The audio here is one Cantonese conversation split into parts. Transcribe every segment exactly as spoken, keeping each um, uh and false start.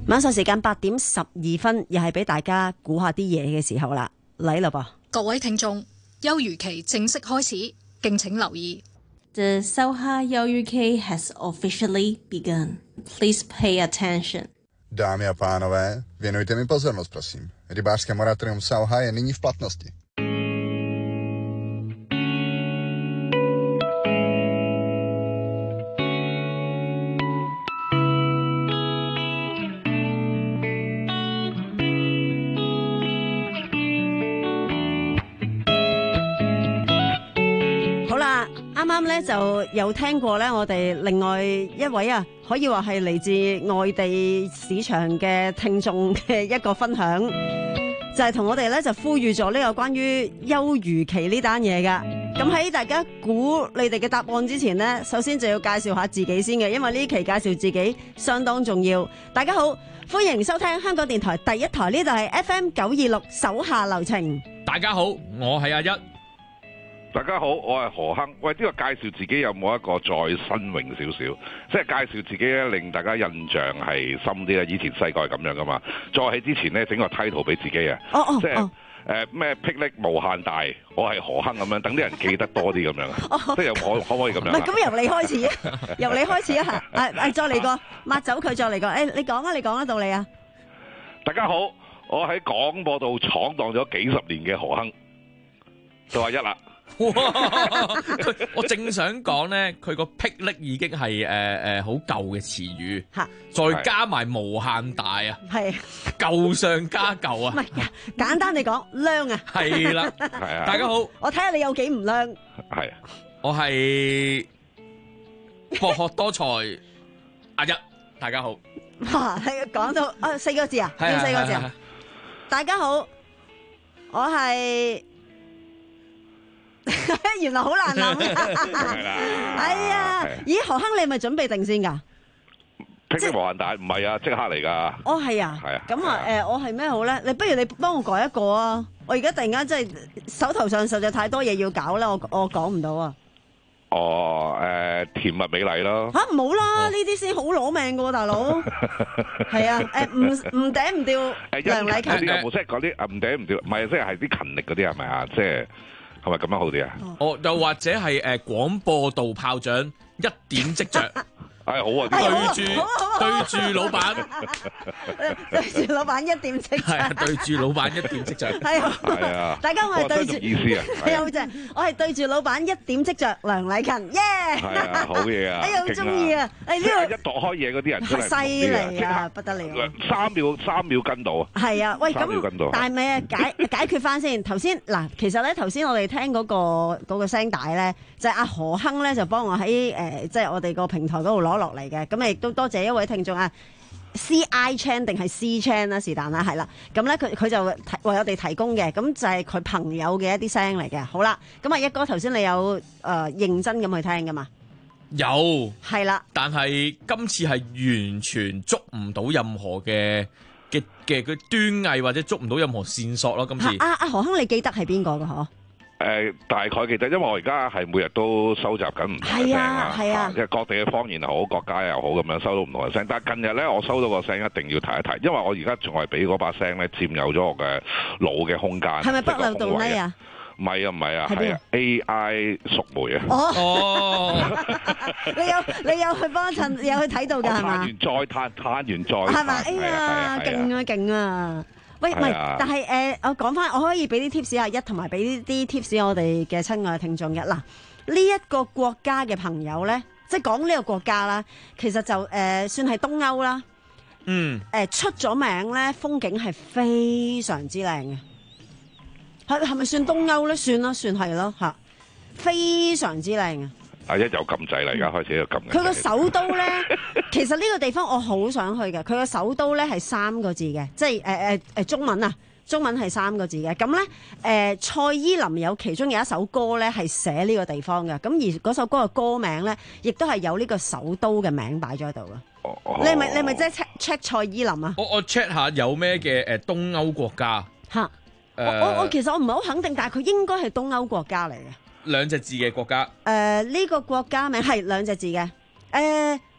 晚上時間八點十二分，又係俾大家估下啲嘢嘅時候啦，嚟啦噃！ 各位聽眾，休漁期正式開始，敬請留意。 The Soha 休漁期 has officially begun. Please pay attention. Dámy a pánové, věnujte mi pozornost, prosím. Rybářské moratorium Soha je nyní v platnosti. 啱啱咧就有聽過咧，我哋另外一位啊，可以話係嚟自外地市場嘅聽眾嘅一個分享，就係同我哋咧就呼籲咗呢個關於休漁期呢單嘢噶。咁喺大家估你哋嘅答案之前呢，首先就要介紹下自己先嘅，因為呢期介紹自己相當重要。大家好，歡迎收聽香港電台第一台，呢度係 F M 九二六手下留情。 大家好，我係阿一。 大家好，我係何亨。喂，呢、這個介紹自己有冇一個再新穎少少？即係介紹自己咧，令大家印象係深啲咧。以前細個係咁樣噶嘛。再喺之前咧，整個 title 俾自己啊。哦哦。即係誒咩霹靂無限大，我係何亨咁樣，等啲人記得多啲咁樣。哦。即係可可唔可以咁樣？唔係， 咁由你開始，由你開始一下。誒誒，再嚟個抹走佢，再嚟個。誒，你講啊，你講得到你啊。 大家好，我喺廣播度闖蕩咗幾十年嘅何亨，就話一啦。 哇！我正想講咧，佢個霹靂已經係誒誒好舊嘅詞語，再加埋無限大啊，係舊上加舊啊。唔係簡單地講，靚啊。 係啦，係啊。大家好， 我睇下你有幾唔靚。 係， 我係博學多才阿一。大家好。 哇！係講到啊四個字啊，要四個字啊。大家好，我係。原來好難諗係啊！咦，何亨，你係咪準備定先噶？ 霹靂無限大唔係啊，即刻嚟噶。 哦，係啊，係啊。咁啊，誒，我係咩好咧？你不如你幫我改一個啊！我而家突然間真係手頭上實在太多嘢要搞啦，我我講唔到啊。 哦，誒，甜蜜美麗咯。 吓，唔好啦，呢啲先好攞命噶，大佬。係啊，誒，唔唔頂唔掉梁禮勤嗰啲有冇即係嗰啲唔頂唔掉？唔係，即係係啲勤力嗰啲係咪啊？即係。係咪咁樣好啲啊？ 哦，又或者係誒廣播道炮仗一點即着， 係好啊！ 對住對住老闆， 對住老闆一點即着， 係啊，對住老闆一點即着， 係啊，係啊！大家我係對住意思啊， 係好正，我係對住老闆一點即着，梁禮勤，耶！ 係啊，好嘢啊！ 哎呀，好中意啊！誒呢個一度開嘢嗰啲人真係犀利啊，不得了！ 三秒三秒跟到啊！ 係啊，喂咁，但係咪啊解解決翻先？頭先嗱，其實咧頭先我哋聽嗰個嗰個聲帶咧，就係阿何亨咧就幫我喺誒即係我哋個平台嗰度攞落嚟嘅。咁亦都多謝一位聽眾啊 ，C I Chan 定係 C Chan 啦，是但啦，係啦。咁咧佢佢就為我哋提供嘅，咁就係佢朋友嘅一啲聲嚟嘅。好啦，咁啊一哥頭先你有誒、呃、認真咁去聽噶嘛？ 有， 係啦。 但係今次係完全捉唔到任何嘅嘅嘅嘅端倪，或者捉唔到任何線索咯。今次阿阿何亨，你記得係邊個噶？嗬？ 誒，大概記得，因為我而家係每日都收集緊唔同嘅聲啊，係啊，即係各地嘅方言又好，國家又好咁樣收到唔同嘅聲。但係近日咧，我收到個聲一定要提一提，因為我而家仲係俾嗰把聲咧佔有咗我嘅腦嘅空間。係咪北漏洞呢啊？唔係啊，唔係啊，係啊 A I 熟媒啊。 哦，你有你有去幫襯，有去睇到㗎係嘛？ 嘆完再嘆，嘆完再係嘛？哎呀，勁啊勁啊！喂，唔係，但係誒、呃，我講翻，我可以俾啲 tips 啊，一同埋俾啲 tips 我哋嘅親愛嘅聽眾嘅。嗱，呢一個國家嘅朋友咧，即係講呢個國家啦，其實就誒、呃、算係東歐啦。嗯。誒、呃、出咗名咧，風景係非常之靚嘅。係係咪算東歐咧？算啦，算係咯嚇，非常之靚啊！ 阿一又撳掣啦，而家開始喺度撳。 佢個首都咧，其實呢個地方我好想去嘅。佢個首都咧係三個字嘅，即係誒誒誒中文啊，中文係三個字嘅。咁咧誒，蔡依林有其中有一首歌咧係寫呢個地方嘅。咁而嗰首歌嘅歌名咧，亦都係有呢個首都嘅名擺咗喺度嘅。哦哦、你係咪你係咪即係 check check 蔡依林啊？ 我我 check 下有咩嘅誒東歐國家嚇。我我我其實我唔係好肯定，但係佢應該係東歐國家嚟嘅。 兩隻字嘅國家。 誒呢個國家名係兩隻字嘅。誒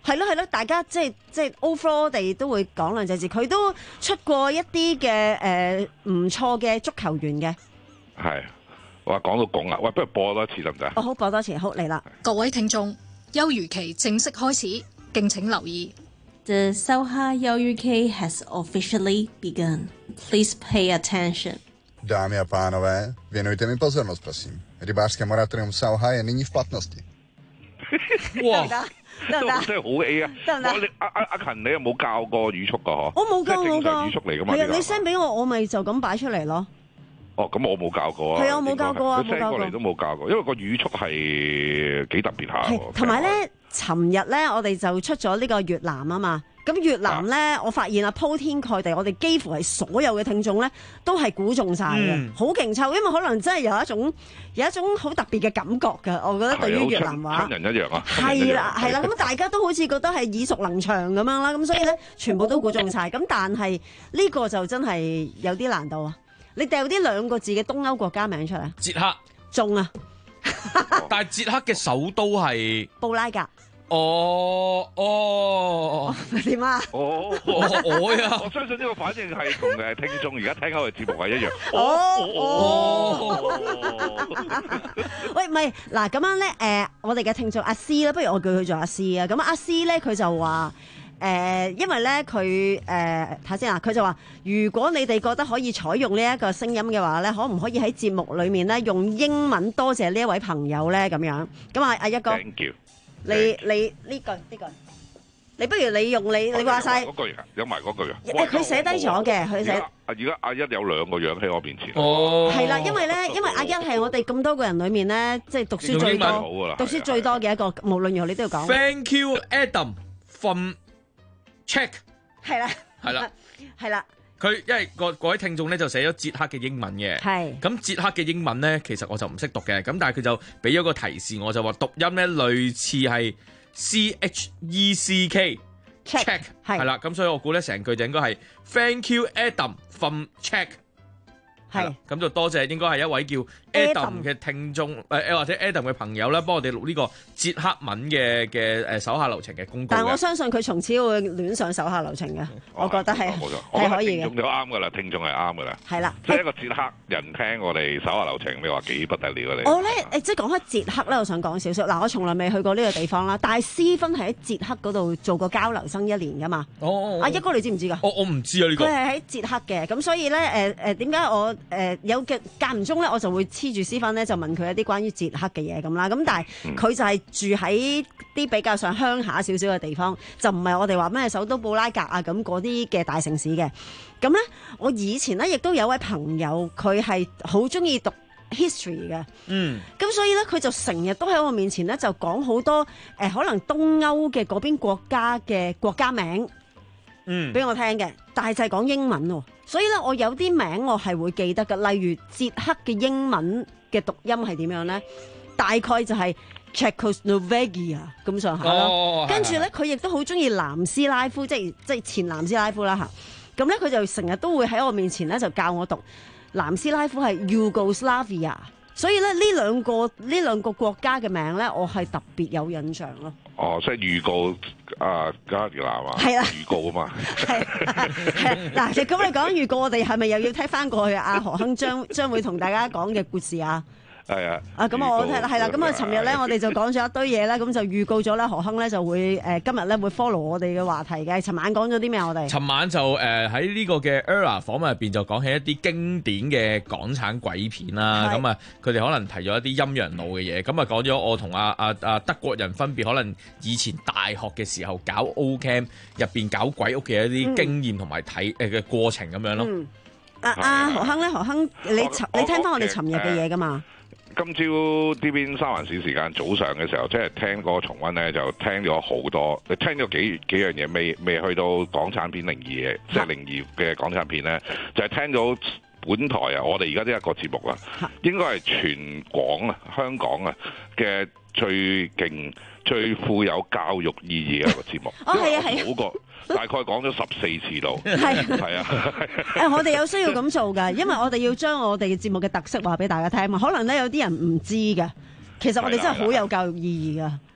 係咯係咯，大家即係即係 overall 地都會講兩隻字，佢都出過一啲嘅誒唔錯嘅足球員嘅。 係，我講到講啦，喂，不如播多次得唔得？ 哦，好，播多次，好嚟啦。 各位聽眾，休漁期正式開始，敬請留意。 The Sauha Yoryuki has officially begun. Please pay attention. Dámy a pánové, věnujte mi pozornost, prosím. Rybářské moratorium Sauha je nyní v platnosti. 哇！ 得唔得？ 真係好 A 啊！ 得唔得？ 你阿阿阿勤，你有冇教過語速噶？嗬， 我冇教我正常語速嚟噶嘛？ 係啊，你 send 俾我，我咪就咁擺出嚟咯。 哦，咁我冇教過啊。 係啊，我冇教過啊， 佢 send 過嚟都冇教過，因為個語速係幾特別下。 係，同埋咧，尋日咧，我哋就出咗呢個越南啊嘛。咁越南咧，啊、我發現啊，鋪天蓋地，我哋幾乎係所有嘅聽眾咧，都係估中晒嘅，好勁抽，因為可能真係有一種有一種好特別嘅感覺㗎。我覺得對於越南話， 親人一樣啊， 係啦係啦，咁大家都好似覺得係耳熟能詳咁樣啦，咁所以咧，全部都估中晒。咁但係呢個就真係有啲難度啊！你掉啲兩個字嘅東歐國家名出嚟， 捷克中啊！ 但係捷克嘅首都係布拉格。 哦哦， 點啊？ 哦， 我呀， 我相信呢個反應係同誒聽眾而家聽我哋節目係一樣。 哦哦，喂，唔係嗱咁樣咧，誒，我哋嘅聽眾阿 C 啦，不如我叫佢做阿 C 啊。咁阿 C 咧，佢就話誒，因為咧佢誒睇下先啊，佢就話如果你哋覺得可以採用呢一個聲音嘅話咧，可唔可以喺節目裡面咧用英文多謝呢一位朋友咧？咁樣咁啊，阿一哥。 Thank you。 你你呢句呢句，你不如你用你你話晒嗰句啊，有埋嗰句啊。 誒，佢寫低咗嘅，佢寫。 而家阿一有兩個樣喺我面前。 哦， 係啦，因為咧，因為阿一係我哋咁多個人裡面咧，即係讀書最多、讀書最多嘅一個，無論如何你都要講。 Thank you, Adam from Czech。 係啦， 係啦， 係啦。 佢因為個各位聽眾咧就寫咗捷克嘅英文嘅， 係咁捷克嘅英文咧其實我就唔識讀嘅，咁但係佢就俾咗個提示，我就話讀音咧類似係 C H E C K check 係啦，咁所以我估咧成句就應該係 Thank you Adam from Czech。係，咁就多謝應該係一位叫 Adam 嘅聽眾，誒誒或者 Adam 嘅朋友啦，幫我哋錄呢個捷克文嘅嘅誒手下留情嘅公告。 但係我相信佢從此會戀上手下留情嘅，我覺得係係可以嘅。 聽眾就啱㗎啦，聽眾係啱㗎啦。 係啦， 即係一個捷克人聽我哋手下留情，你話幾不得了啊你？ 我咧誒，即係講開捷克咧，我想講少少。嗱，我從來未去過呢個地方啦，但係思芬係喺捷克嗰度做過交流生一年㗎嘛。 哦， 阿一哥你知唔知㗎？ 我我唔知啊呢個。 佢係喺捷克嘅，咁所以咧誒誒點解我誒、呃、有嘅間唔中咧，我就會黐住思芬咧，就問佢一啲關於捷克嘅嘢咁啦。咁但係佢就係住喺啲比較上鄉下少少嘅地方，就唔係我哋話咩首都布拉格啊咁嗰啲嘅大城市嘅。咁咧，我以前咧亦都有位朋友，佢係好中意讀 history 嘅。嗯。咁所以咧，佢就成日都喺我面前咧，就講好多誒、呃、可能東歐嘅嗰邊國家嘅國家名。嗯，俾我聽嘅，但係就係講英文喎，所以咧我有啲名我係會記得嘅，例如捷克嘅英文嘅讀音係點樣咧？大概就係 Czechoslovakia 咁上下咯。跟住咧，佢亦都好中意南斯拉夫，即係即係前南斯拉夫啦嚇。咁咧，佢就成日都會喺我面前咧就教我讀南斯拉夫係 Yugoslavia。所以咧呢兩個呢兩個國家嘅名咧，我係特別有印象咯。 哦，即係預告啊，加條南嘛， 係啦， 預告啊嘛。 係係嗱，咁你講預告，我哋係咪又要聽翻過去阿何亨將將會同大家講嘅故事啊？ 係啊， 啊咁我係啦，咁啊，尋日咧我哋就講咗一堆嘢啦，咁就預告咗咧何亨咧就會誒、呃、今日咧會 follow 我哋嘅話題嘅。尋晚講咗啲咩我哋？尋晚就誒喺呢個嘅 Era 訪問入邊就講起一啲經典嘅港產鬼片啦，咁啊佢哋可能提咗一啲陰陽路嘅嘢，咁啊講咗我同阿阿阿德國人分別可能以前大學嘅時候搞 O Camp 入邊搞鬼屋嘅一啲經驗同埋睇誒嘅過程咁樣咯。 嗯，阿、啊、阿、啊、何亨咧，何亨你尋你聽翻我哋尋日嘅嘢噶嘛？ 今朝呢邊三環市時間早上嘅時候，即係聽嗰個重溫咧，就聽咗好多，聽咗幾幾樣嘢，未未去到港產片靈異嘅，即係靈異嘅港產片咧，就係、是、聽到本台啊，我哋而家呢一個節目啦，應該係全港啊、香港啊嘅最勁、最富有教育意義嘅一個節目。 哦，係啊，係啊， 好過大概講咗十四次度。 係係啊， 誒，我哋有需要咁做㗎，因為我哋要將我哋嘅節目嘅特色話俾大家聽嘛。可能咧有啲人唔知㗎，其實我哋真係好有教育意義㗎。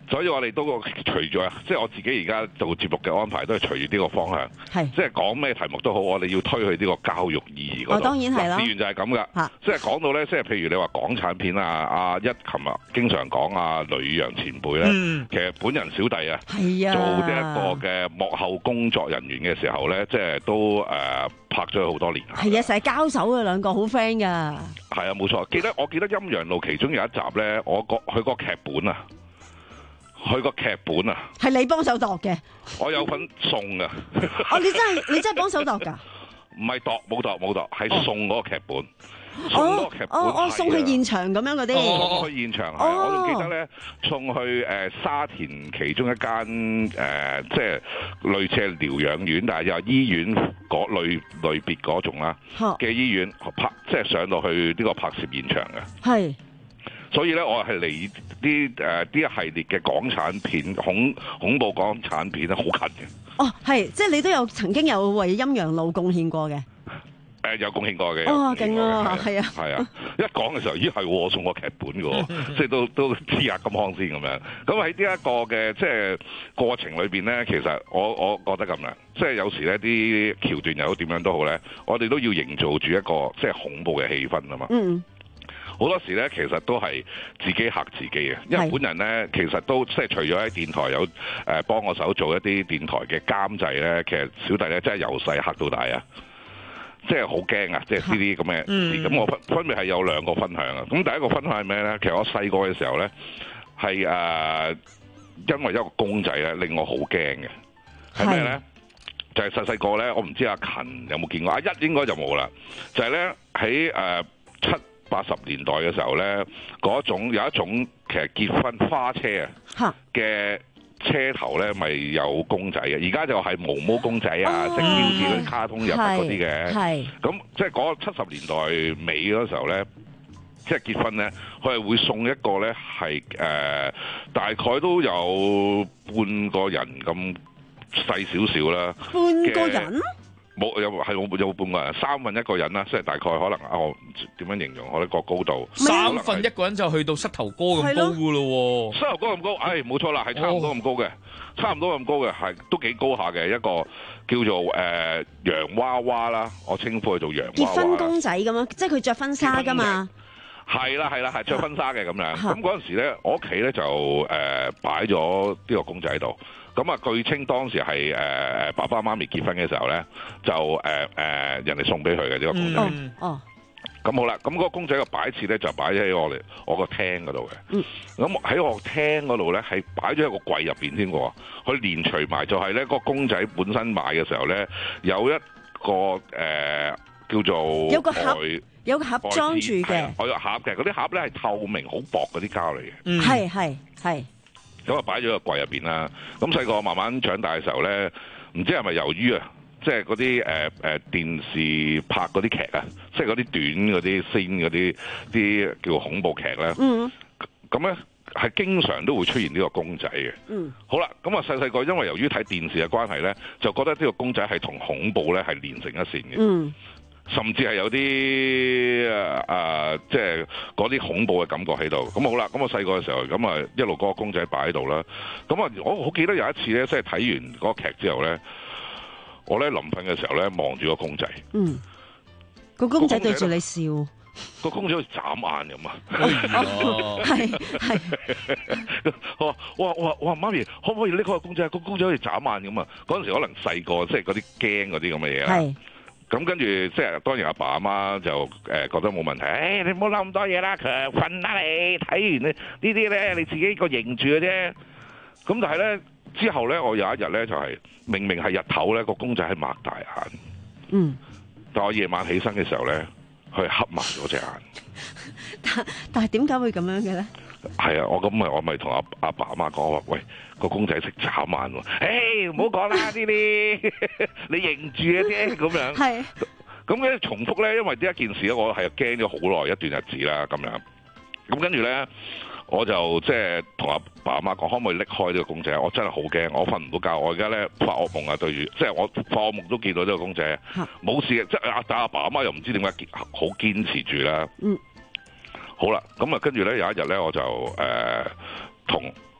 所以我哋都隨住啊，即係我自己而家做節目嘅安排都係隨住呢個方向， 係即係講咩題目都好，我哋要推去呢個教育意義嗰度。 哦，當然係啦。 事源就係咁噶，即係講到咧，即係譬如你話港產片啊，阿一琴日經常講啊，呂陽前輩咧，嗯、其實本人小弟啊， 係啊做呢一個嘅幕後工作人員嘅時候咧，即係都誒、呃、拍咗好多年。 係啊，成日交手嘅兩個好 friend 噶。係啊，冇錯。記得我記得《陰陽路》其中有一集咧，我個佢個劇本啊。佢個劇本啊， 係你幫手度嘅， 我有份送噶。 哦，你真係你真係幫手度噶？ 唔係度，冇度冇度，係送嗰個劇本。 哦、 送嗰個劇本， 哦哦，送去現場咁樣嗰啲。 送去現場係、哦，我仲記得咧，送去誒、呃、沙田其中一間誒、呃，即係類似係療養院，但係又係醫院嗰類類別嗰種啦嘅醫院拍，即係上到去呢個拍攝現場嘅。係。所以咧，我係離啲誒呢一系列嘅港產片恐恐怖港產片咧，好近嘅。哦，係，即係你都有曾經有為陰陽路貢獻過嘅。誒、呃，有貢獻過嘅。哦，勁啊！係啊，係啊，一講嘅時候，咦係我送個劇本嘅，即係都都知下金康先咁樣。咁喺呢一個嘅即係過程裏邊咧，其實我我覺得咁樣，即係有時咧啲橋段又好點樣都好咧，我哋都要營造住一個即係恐怖嘅氣氛啊嘛。嗯。好多時咧，其實都係自己嚇自己嘅，因為本人咧，其實都即係除咗喺電台有誒、呃、幫我手做一啲電台嘅監製咧，其實小弟咧真係由細嚇到大啊，即係好驚啊！即係呢啲咁嘅事。咁、嗯、我分分別係有兩個分享啊。咁第一個分享係咩咧？其實我細個嘅時候咧，係誒、呃、因為一個公仔咧令我好驚嘅，係咩咧？就係細細個咧，我唔知阿勤有冇見過，阿一應該就冇啦。就係咧喺誒七八十年代嘅時候咧，嗰種有一種其實結婚花車啊嘅車頭咧，咪有公仔嘅。而家就係毛毛公仔啊，食標誌嗰啲卡通入嗰啲嘅。係咁，即係嗰七十年代尾嗰時候咧，即係結婚咧，佢係會送一個咧係誒大概都有半個人咁細少少啦。半個人？冇有係冇有半個人，三分一個人啦，即係大概可能啊，我點樣形容我呢個高度？ 三分一個人就去到膝頭哥咁高噶咯喎！ 膝頭哥咁高，唉，冇錯啦，係差唔多咁高嘅，哦、差唔多咁高嘅，係都幾高下嘅一個叫做誒、呃、洋娃娃啦，我稱呼佢做洋娃娃。結婚公仔咁樣，即係佢着婚紗噶嘛？係啦係啦係着婚紗嘅咁樣。咁嗰陣時咧，我屋企咧就誒擺咗呢個公仔喺度。咁啊，據稱當時係誒誒爸爸媽咪結婚嘅時候咧，就誒誒、呃、人哋送俾佢嘅呢個公仔。嗯、哦。咁好啦，咁、那、嗰個公仔嘅擺設咧就擺喺我哋我個廳嗰度嘅。嗯。咁喺我廳嗰度咧係擺咗喺個櫃入邊添喎。佢連除埋就係咧個公仔本身買嘅時候咧有一個誒、呃、叫做有個盒，有個盒裝住嘅。 我有盒嘅，嗰啲盒咧係透明好薄嗰啲膠嚟嘅。 嗯。係係係。 咁啊，擺咗個櫃入邊啦。咁細個慢慢長大嘅時候咧，唔知係咪由於啊，即係嗰啲誒誒電視拍嗰啲劇啊，即係嗰啲短嗰啲 scene 嗰啲啲叫恐怖劇咧。嗯。咁咧係經常都會出現呢個公仔嘅。嗯。好啦，咁啊細細個因為由於睇電視嘅關係咧，就覺得呢個公仔係同恐怖咧係連成一線嘅。嗯。甚至係有啲誒誒，即係嗰啲恐怖嘅感覺喺度。咁好啦，咁我細個嘅時候，咁啊一路嗰個公仔擺喺度啦。咁啊，我好記得有一次咧，即係睇完嗰個劇之後咧，我咧臨瞓嘅時候咧，望住個公仔。嗯。個公仔對住你笑。個公仔好似眨眼咁啊！係係。我話我話我話我話媽咪，可唔可以拎開個公仔？個公仔好似眨眼咁啊！嗰陣時可能細個，即係嗰啲驚嗰啲咁嘅嘢啦。係。咁跟住，即係當然阿爸阿媽就誒覺得冇問題。誒、哎，你唔好諗咁多嘢啦，佢瞓啦你。睇完呢呢啲咧，你自己個認住嘅啫。咁但係咧之後咧，我有一日咧就係、是、明明係日頭咧，個公仔係擘大眼。嗯。但我夜晚起身嘅時候咧，佢係合埋咗隻眼。 但但係點解會咁樣嘅咧？ 係啊，我咁咪我咪同阿阿爸阿媽講話，喂，個公仔識眨眼喎。誒，唔好講啦呢啲，你認住嘅啫咁樣。係。咁咧重複咧，因為呢一件事咧，我係驚咗好耐一段日子啦，咁樣。咁跟住咧，我就即係同阿爸阿媽講，可唔可以拎開呢個公仔？我真係好驚，我瞓唔到覺，我而家咧發惡夢啊，對住，即係我發惡夢都見到呢個公仔，冇事嘅。即係阿但阿爸阿媽又唔知點解好堅持住啦。嗯。好啦，咁啊，跟住咧有一日咧，我就誒同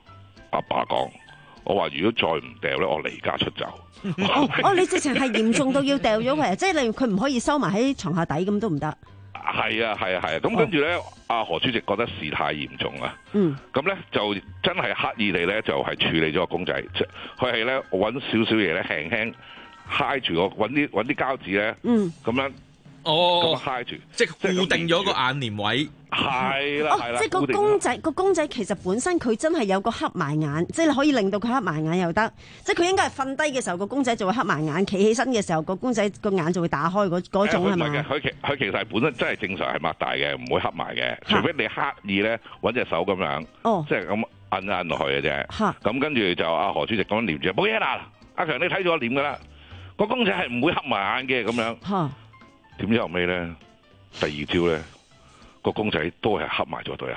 阿爸講，我話如果再唔掉咧，我離家出走。 哦哦，你直情係嚴重到要掉咗佢，即係你佢唔可以收埋喺床下底咁都唔得。 係啊係啊係啊，咁跟住咧，阿何主席覺得事態嚴重啊， 嗯， 咁咧就真係刻意地咧就係處理咗個公仔，即佢係咧揾少少嘢咧輕輕揩住個揾啲揾啲膠紙咧，嗯，咁樣。 哦， 咁揩住， 即係固定咗個眼簾位， 係啦係啦。 即係個公仔個公仔其實本身佢真係有個黑埋眼，即係你可以令到佢黑埋眼又得。即係佢應該係瞓低嘅時候個公仔就會黑埋眼，企起身嘅時候個公仔個眼就會打開嗰嗰種係嘛？ 唔係嘅，佢其佢其實係本身真係正常係擘大嘅，唔會黑埋嘅。除非你刻意咧揾隻手咁樣，哦，即係咁摁一摁落去嘅啫。咁跟住就阿何主席咁樣黏住，冇嘢啦。阿強你睇住我黏㗎啦，個公仔係唔會黑埋眼嘅咁樣。點知後尾咧，第二朝咧，個公仔都係黑埋咗對眼，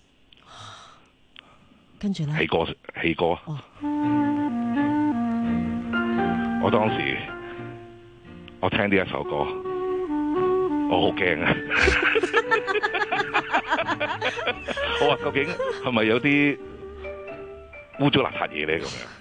跟住咧， 起歌起歌，哦、我當時我聽呢一首歌，我好驚啊！我話究竟係咪有啲污糟邋遢嘢咧咁樣？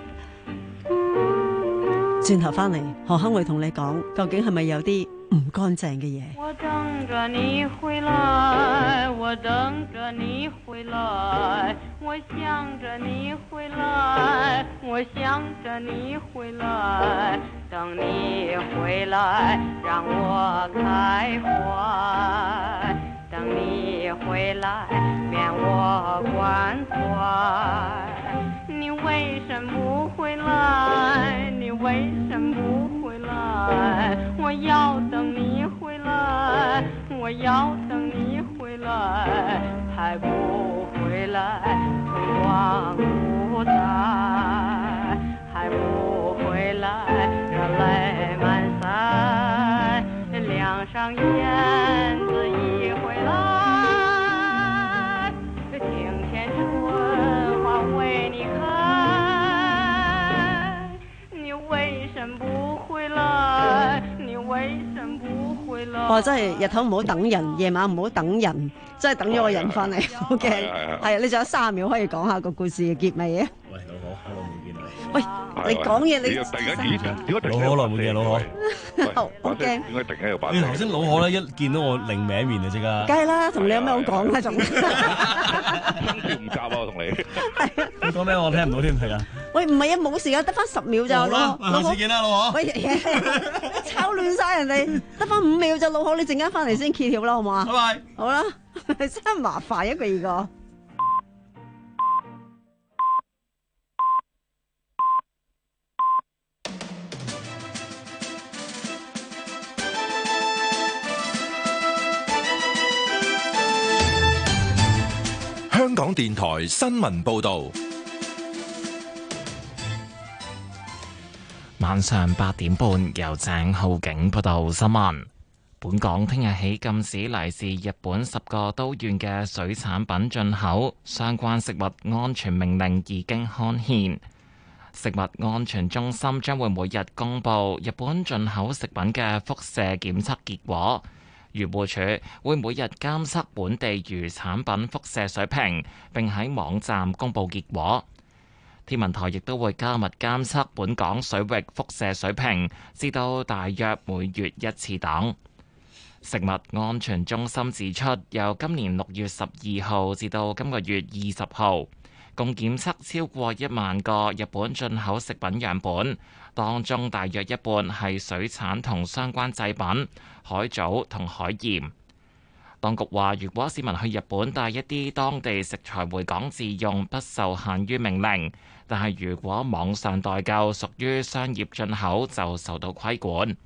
轉頭翻嚟，何鏗會同你講，究竟係咪有啲唔乾淨嘅嘢？ 我等着你回來，我等着你回來，我想着你回來，我想着你回來，等你回來讓我開懷，等你回來免我關懷，你為什麼不回來？你為什麼不回來？我要等你回來，我要等你回來，還不回來，春光不再，還不回來，熱淚滿腮，梁上燕子一回來，庭前春花為你開，你為什麼不回來？你為什麼不回來？ 哦，真係日頭唔好等人，夜晚唔好等人，真係等咗個人翻嚟，好驚。係啊，你仲有三十秒可以講下個故事嘅結尾啊！喂，老何，好耐冇見啦！喂，你講嘢你突然間點解突然老何好耐冇見，老何， 好驚。 點解突然間又扮？ 你頭先老何咧一見到我另名面啊，即刻。 梗係啦，同你有咩好講啊？仲唔夾啊！我同你。 你講咩？我聽唔到添，係啊。 喂，唔係啊，冇時間，得翻十秒咋，老何。 下次見啦，老何。 喂，抄亂晒人哋，得翻五秒咋，老何，你陣間翻嚟先揭曉啦，好唔好啊？ 拜拜。 好啦，真係麻煩一個二個。 香港電台新聞報道。 晚上八點半，由鄭浩景報道新聞。本港聽日起禁止嚟自日本十個都縣嘅水產品進口，相關食物安全命令已經刊憲。食物安全中心將會每日公布日本進口食品嘅輻射檢測結果。漁護署會每日監測本地漁產品輻射水平，並喺網站公布結果。天文台亦都會加密監測本港水域輻射水平，至到大約每月一次等。食物安全中心指出，由今年六月十二號至到今個月二十號，共檢測超過一萬個日本進口食品樣本，當中大約一半係水產同相關製品、海藻同海鹽。當局話，如果市民去日本帶一啲當地食材回港自用，不受限於命令；但係如果網上代購屬於商業進口，就受到規管。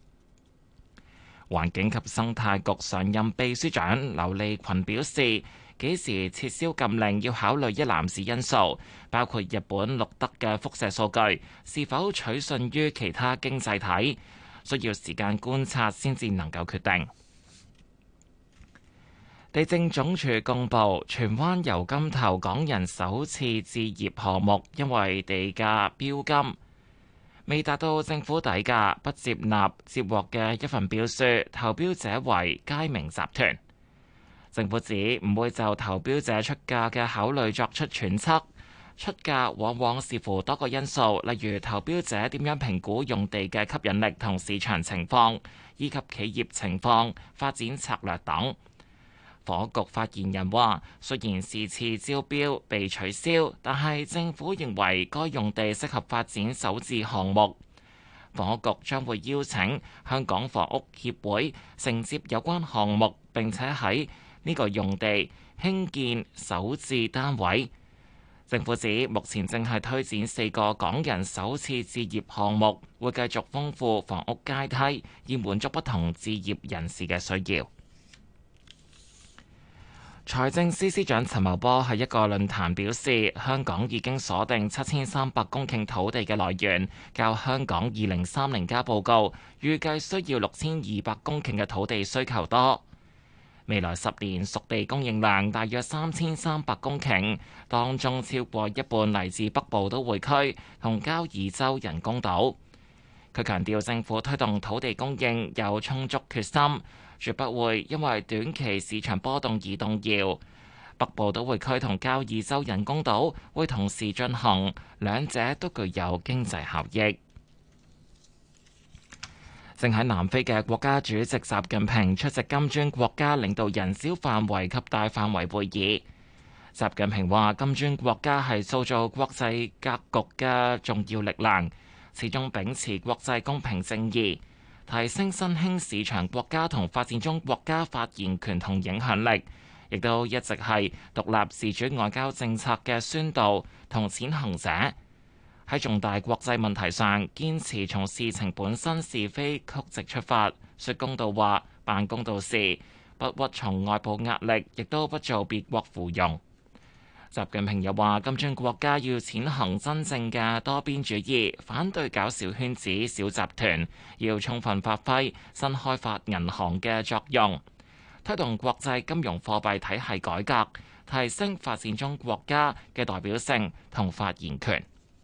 環境及生態局常任秘書長劉利群表示，幾時撤銷禁令要考慮一籃子因素，包括日本錄得嘅輻射數據是否取信於其他經濟體，需要時間觀察先至能夠決定。地政總署公布，荃灣油柑頭港人首次置業項目因為地價標金未達到政府底價，不接納接獲嘅一份標書，投標者為佳明集團。政府指唔會就投標者出價嘅考慮作出揣測， 出價往往視乎多個因素，例如投標者點樣評估用地嘅吸引力同市場情況，以及企業情況、發展策略等。房屋局發言人話：雖然是次招標被取消，但係政府認為該用地適合發展首置項目。房屋局將會邀請香港房屋協會承接有關項目，並且喺呢個用地興建首置單位。政府指目前正係推展四個港人首次置業項目，會繼續豐富房屋階梯，以滿足不同置業人士嘅需要。財政司司長陳茂波喺一個論壇表示，香港已經鎖定七千三百公頃土地嘅來源，較香港二零三零加報告預計需要六千二百公頃嘅土地需求多。未來十年熟地供應量大約三千三百公頃，當中超過一半嚟自北部都會區同交椅洲人工島。佢強調政府推動土地供應有充足決心，絕不會因為短期市場波動而動搖。北部都會區同交椅洲人工島會同時進行，兩者都具有經濟效益。正喺南非嘅國家主席習近平出席金磚國家領導人小範圍及大範圍會議。習近平話：金磚國家係塑造國際格局嘅重要力量，始終秉持國際公平正義，提升新興市場國家同發展中國家發言權同影響力，亦都一直係獨立自主外交政策嘅宣導同踐行者。喺重大國際問題上，堅持從事情本身是非曲直出發，說公道話，辦公道事，不屈從外部壓力，亦都不做別國附庸。習近平又話：金磚國家要踐行真正嘅多邊主義，反對搞小圈子、小集團，要充分發揮新開發銀行嘅作用，推動國際金融貨幣體系改革，提升發展中國家嘅代表性同發言權。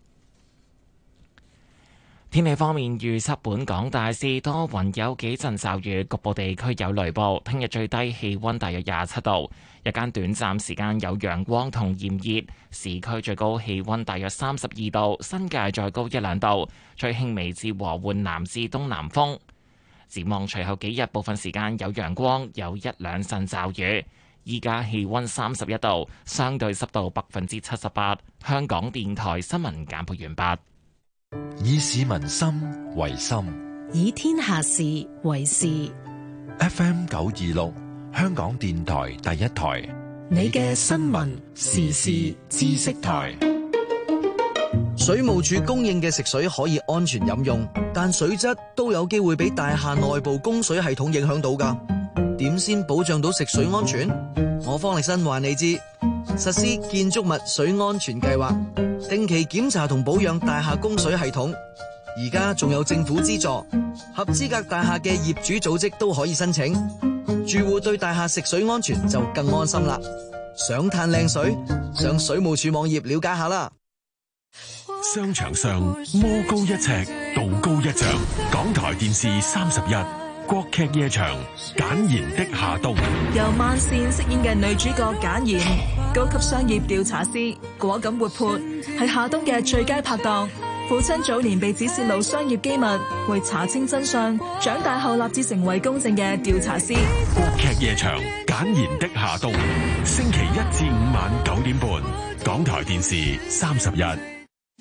天氣方面，預測本港大致多雲，有幾陣驟雨，局部地區有雷暴。聽日最低氣溫大約廿七度，日間短暫時間有陽光同炎熱，市區最高氣溫大約三十二度，新界再高一兩度，吹輕微至和緩南至東南風。展望隨後幾日，部分時間有陽光，有一兩陣驟雨。依家氣溫三十一度，相對濕度百分之七十八。香港電台新聞簡報完畢。 以市民心為心， 以天下事為事。 F M 九二六，香港電台第一台， 你嘅新聞時事知識台。 水務署供應嘅食水可以安全飲用，但水質都有機會俾大廈內部供水系統影響到㗎。點先保障到食水安全？我方力申話你知，實施建築物水安全計劃，定期檢查同保養大廈供水系統。而家仲有政府資助，合資格大廈嘅業主組織都可以申請。住戶對大廈食水安全就更安心啦。想嘆靚水，上水務署網頁了解下啦。 商場上魔高一尺，道高一丈。港台電視三十一，國劇夜場，簡言的夏冬。 由萬茜飾演嘅女主角簡言，高級商業調查師，果敢活潑，係夏冬嘅最佳拍檔。父親早年被指泄露商業機密，為查清真相，長大後立志成為公正嘅調查師。 國劇夜場，簡言的夏冬，星期一至五晚九點半，港台電視三十一。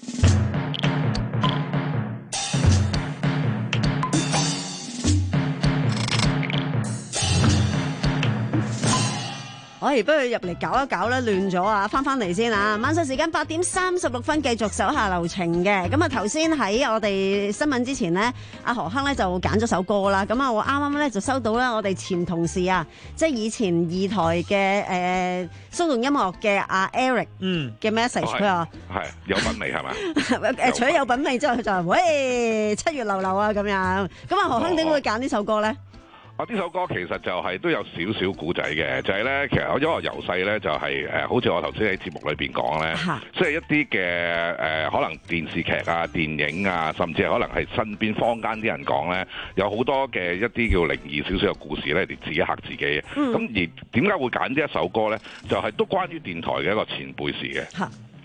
我哋不如入嚟搞一搞啦，亂咗啊！翻翻嚟先啊！晚上時間八點三十六分，繼續手下留情嘅。咁啊，頭先喺我哋新聞之前呢，阿何亨咧就揀咗首歌啦。咁啊，我啱啱咧就收到啦，我哋前同事啊，即係以前二台嘅誒騷動音樂嘅阿 Eric 嘅 message，佢話係有品味係咪？ 誒，除咗有品味之外，佢就話喂七月流流啊咁樣。咁啊，何亨點會揀呢首歌咧？ 啊！呢首歌其實就係都有少少古仔嘅，就係、是、咧，其實我因為我由細咧就係、是、誒、呃，好似我頭先喺節目裏邊講咧，即係一啲嘅誒，可能電視劇啊、電影啊，甚至係可能係身邊坊間啲人講咧，有好多嘅一啲叫靈異少少嘅故事咧，嚟自己嚇自己嘅。咁、嗯、而點解會揀呢一首歌咧？就係、是、都關於電台嘅一個前輩事嘅。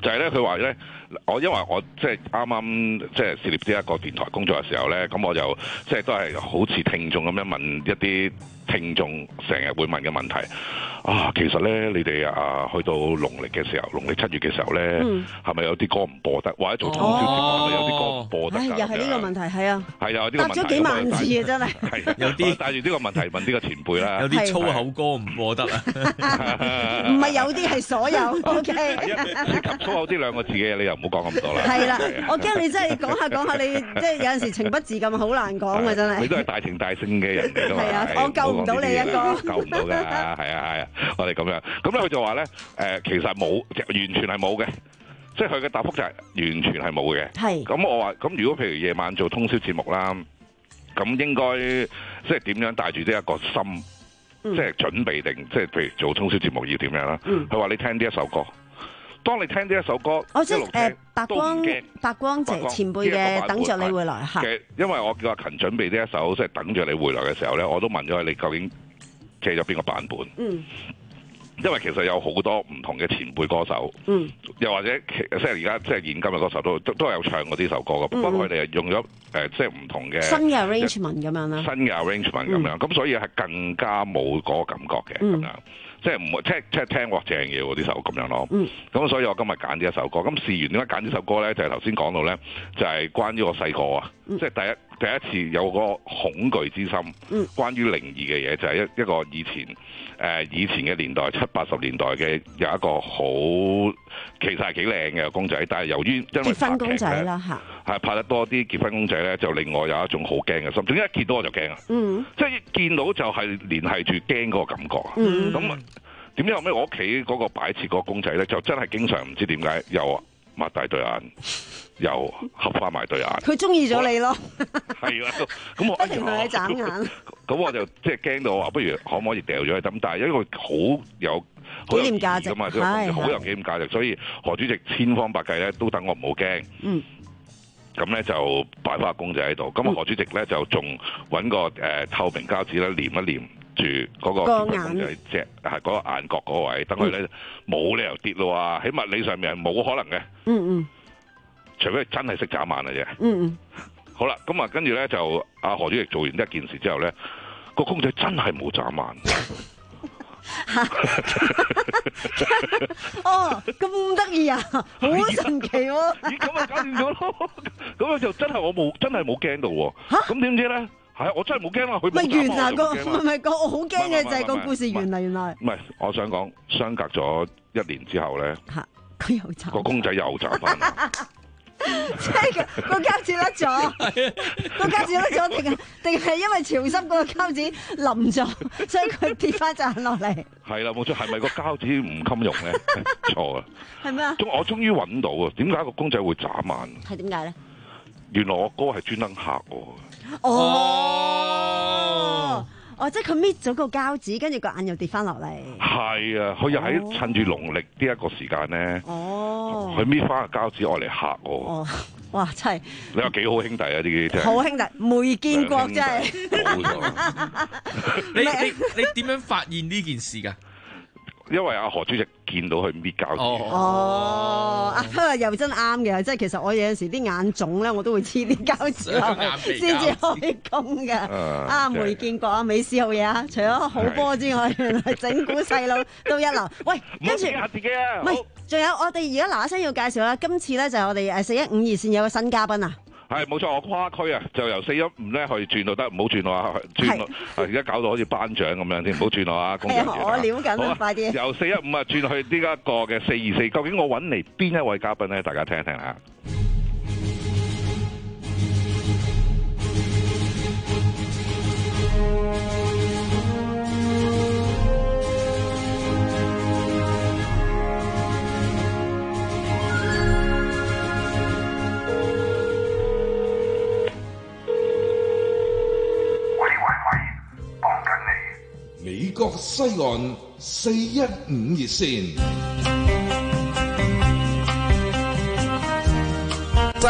就係咧佢話咧，我因為我即係啱啱即係涉獵呢一個電台工作嘅時候咧，咁我就即係都係好似聽眾咁樣問一啲聽眾成日會問嘅問題。啊，其實咧，你哋啊去到農曆嘅時候，農曆七月嘅時候咧，係咪有啲歌唔播得，或者做通宵節目係咪有啲歌唔播得㗎？ 又係呢個問題，係啊， 係啊，呢個答問題咗幾萬次啊，真係。 係有啲帶住呢個問題問呢個前輩啦， 有啲粗口歌唔播得啊， 唔係有啲係所有，OK。 係啊，涉及粗口呢兩個字嘅，你又唔好講咁多啦。 係啦，我驚你真係講下講下，你即係有陣時情不自禁，好難講啊，真係。 你都係大情大性嘅人嚟㗎嘛。 係啊，我救唔到你一個。 救唔到㗎，係啊係啊，我哋咁樣。咁咧佢就話咧，誒其實冇，完全係冇嘅，即係佢嘅答覆就係完全係冇嘅。 係。 咁我話，咁如果譬如夜晚做通宵節目啦，咁應該即係點樣帶住呢一個心， 嗯、 即係準備定，即係譬如做通宵節目要點樣啦？佢話、嗯、你聽呢一首歌，當你聽呢一首歌， 哦即係誒白光白光姐前輩嘅等着你回來嚇。 因為我叫阿勤準備呢一首即係等着你回來嘅時候咧，我都問咗佢你究竟借咗邊個版本？嗯。因為其實有好多唔同嘅前輩歌手，嗯、又或者即係而家即係現今嘅歌手都都都有唱過呢首歌嘅，不過佢哋係用咗誒、呃、即係唔同嘅新嘅 arrangement 咁樣啦， 新嘅 arrangement 咁樣，咁、嗯、所以係更加冇嗰個感覺嘅咁、嗯、樣，即係唔會即係即係聽落正嘢喎呢首咁樣咯。咁、嗯、所以我今日揀呢一首歌，咁試完點解揀呢首歌咧？就係頭先講到咧，就係、是、關於我細個啊，嗯、即係第一第一次有個恐懼之心，嗯、關於靈異嘅嘢，就係、是、一一個以前。誒、呃、以前嘅年代，七八十年代嘅有一個好，其實係幾靚嘅公仔，但係由於因為結婚公仔啦嚇， 係拍得多啲結婚公仔咧，就令我有一種好驚嘅心。總之一見到我就驚啊！嗯，即係見到就係連繫住驚嗰個感覺啊！嗯，咁點知後尾我屋企嗰個擺設嗰個公仔咧，就真係經常唔知點解又擘大對眼。又合翻埋對眼， 佢中意咗你咯， 係啦，咁我不停同你眨眼， 咁我就即係驚到話，不如可唔可以掉咗佢？咁但係因為好有紀念價值㗎嘛，好有紀念價值，所以何主席千方百計咧都等我唔好驚。嗯，咁咧就擺翻個公仔喺度。咁何主席咧就仲揾個誒透明膠紙咧黏一黏住嗰個公仔隻係嗰個眼角嗰位，等佢咧冇理由跌咯喎，喺物理上面係冇可能嘅。嗯嗯。除非真係識眨眼嘅啫。嗯嗯。好啦，咁啊，跟住咧就阿何主席做完呢一件事之後咧，個公仔真係冇眨眼。 哦，咁得意啊，好神奇喎！ 咦，咁啊搞掂咗咯。咁啊就真係我冇，真係冇驚到喎。嚇！咁點知咧？係啊，我真係冇驚啦。佢咪完啊個，唔係個，我好驚嘅就係個故事完啦，原來。 唔係，我想講，相隔咗一年之後咧， 嚇，佢又眨。 個公仔又眨翻。 即係個膠紙甩咗，個膠紙甩咗定係定係因為潮濕嗰個膠紙淋咗，所以佢跌翻隻眼落嚟。係啦，冇錯，係咪個膠紙唔襟用咧？錯啊！ 係咩啊？ 我終於揾到啊！點解個公仔會眨眼？ 係點解咧？ 原來我哥係專登嚇我。 哦。哦，即係佢搣咗個膠紙，跟住個眼又跌翻落嚟。係啊，佢又喺趁住農曆呢一個時間咧，哦，佢搣翻個膠紙，我嚟嚇我。 哦，哇，真係你有幾好兄弟啊？呢啲真係好兄弟，梅建國真係。 冇錯。 你你你點樣發現呢件事㗎？ 因為阿何主席見到佢搣膠紙。 哦，啊，不過又真啱嘅，即係其實我有陣時啲眼腫咧，我都會黐啲膠紙落去先至開工嘅。啊，梅建國啊，美斯好嘢啊！除咗好波之外，原來整蠱細佬都一流。喂，跟住嚇自己啊！ 唔係，仲有我哋而家嗱嗱聲要介紹啦。今次咧就係我哋誒四一五二線有個新嘉賓啊。 係冇錯，我跨區啊，就由四一五咧去轉到得，唔好轉我啊，轉我而家搞到好似頒獎咁樣先，唔好轉我啊！工作人員我撩緊啊，快啲！ 由四一五啊轉去呢一個嘅四二四，究竟我揾嚟邊一位嘉賓咧？大家聽一聽啊！ 美國西岸四一五熱線， 真